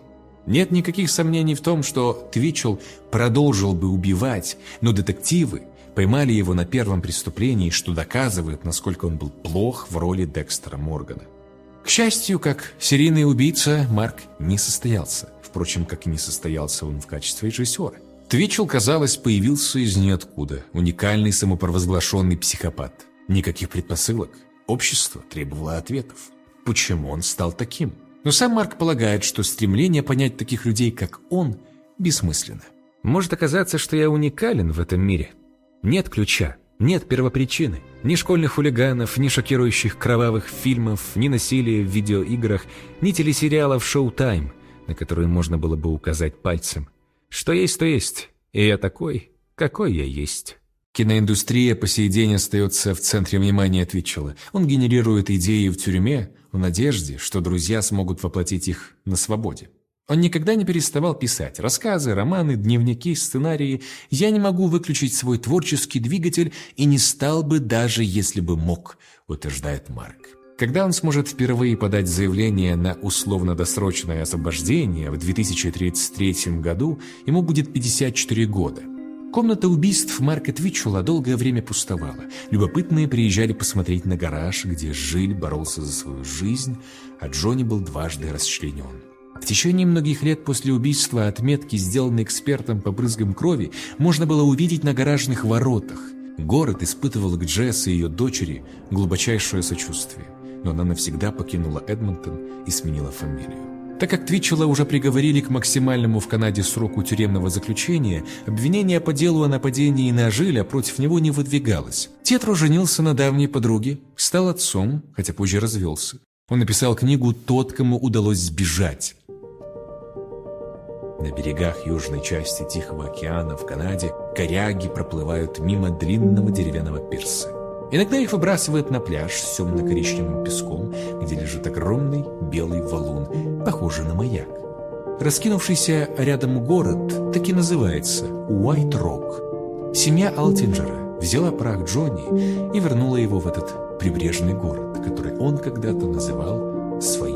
[SPEAKER 1] Нет никаких сомнений в том, что Твичелл продолжил бы убивать, но детективы поймали его на первом преступлении, что доказывает, насколько он был плох в роли Декстера Моргана. К счастью, как серийный убийца, Марк не состоялся. Впрочем, как и не состоялся он в качестве режиссера. Твичелл, казалось, появился из ниоткуда. Уникальный самопровозглашенный психопат. Никаких предпосылок. Общество требовало ответов. Почему он стал таким? Но сам Марк полагает, что стремление понять таких людей, как он, бессмысленно.
[SPEAKER 2] Может оказаться, что я уникален в этом мире. Нет ключа, нет первопричины. Ни школьных хулиганов, ни шокирующих кровавых фильмов, ни насилия в видеоиграх, ни телесериалов «Шоу-тайм», на которые можно было бы указать пальцем. Что есть, то есть. И я такой, какой я есть.
[SPEAKER 1] Киноиндустрия по сей день остается в центре внимания Твичелла. Он генерирует идеи в тюрьме в надежде, что друзья смогут воплотить их на свободе. Он никогда не переставал писать рассказы, романы, дневники, сценарии. «Я не могу выключить свой творческий двигатель и не стал бы, даже если бы мог», утверждает Марк. Когда он сможет впервые подать заявление на условно-досрочное освобождение в две тысячи тридцать третьем году, ему будет пятьдесят четыре года. Комната убийств Марка Твичелла долгое время пустовала. Любопытные приезжали посмотреть на гараж, где Жиль боролся за свою жизнь, а Джонни был дважды расчленен. В течение многих лет после убийства отметки, сделанные экспертом по брызгам крови, можно было увидеть на гаражных воротах. Город испытывал к Джесс и ее дочери глубочайшее сочувствие, но она навсегда покинула Эдмонтон и сменила фамилию. Так как Твичелла уже приговорили к максимальному в Канаде сроку тюремного заключения, обвинение по делу о нападении на Жиля против него не выдвигалось. Тетро женился на давней подруге, стал отцом, хотя позже развелся. Он написал книгу «Тот, кому удалось сбежать». На берегах южной части Тихого океана в Канаде коряги проплывают мимо длинного деревянного пирса. Иногда их выбрасывают на пляж с темно-коричневым песком, где лежит огромный белый валун, похожий на маяк. Раскинувшийся рядом город так и называется Уайт-Рок. Семья Алтинджера взяла прах Джонни и вернула его в этот прибрежный город, который он когда-то называл своим.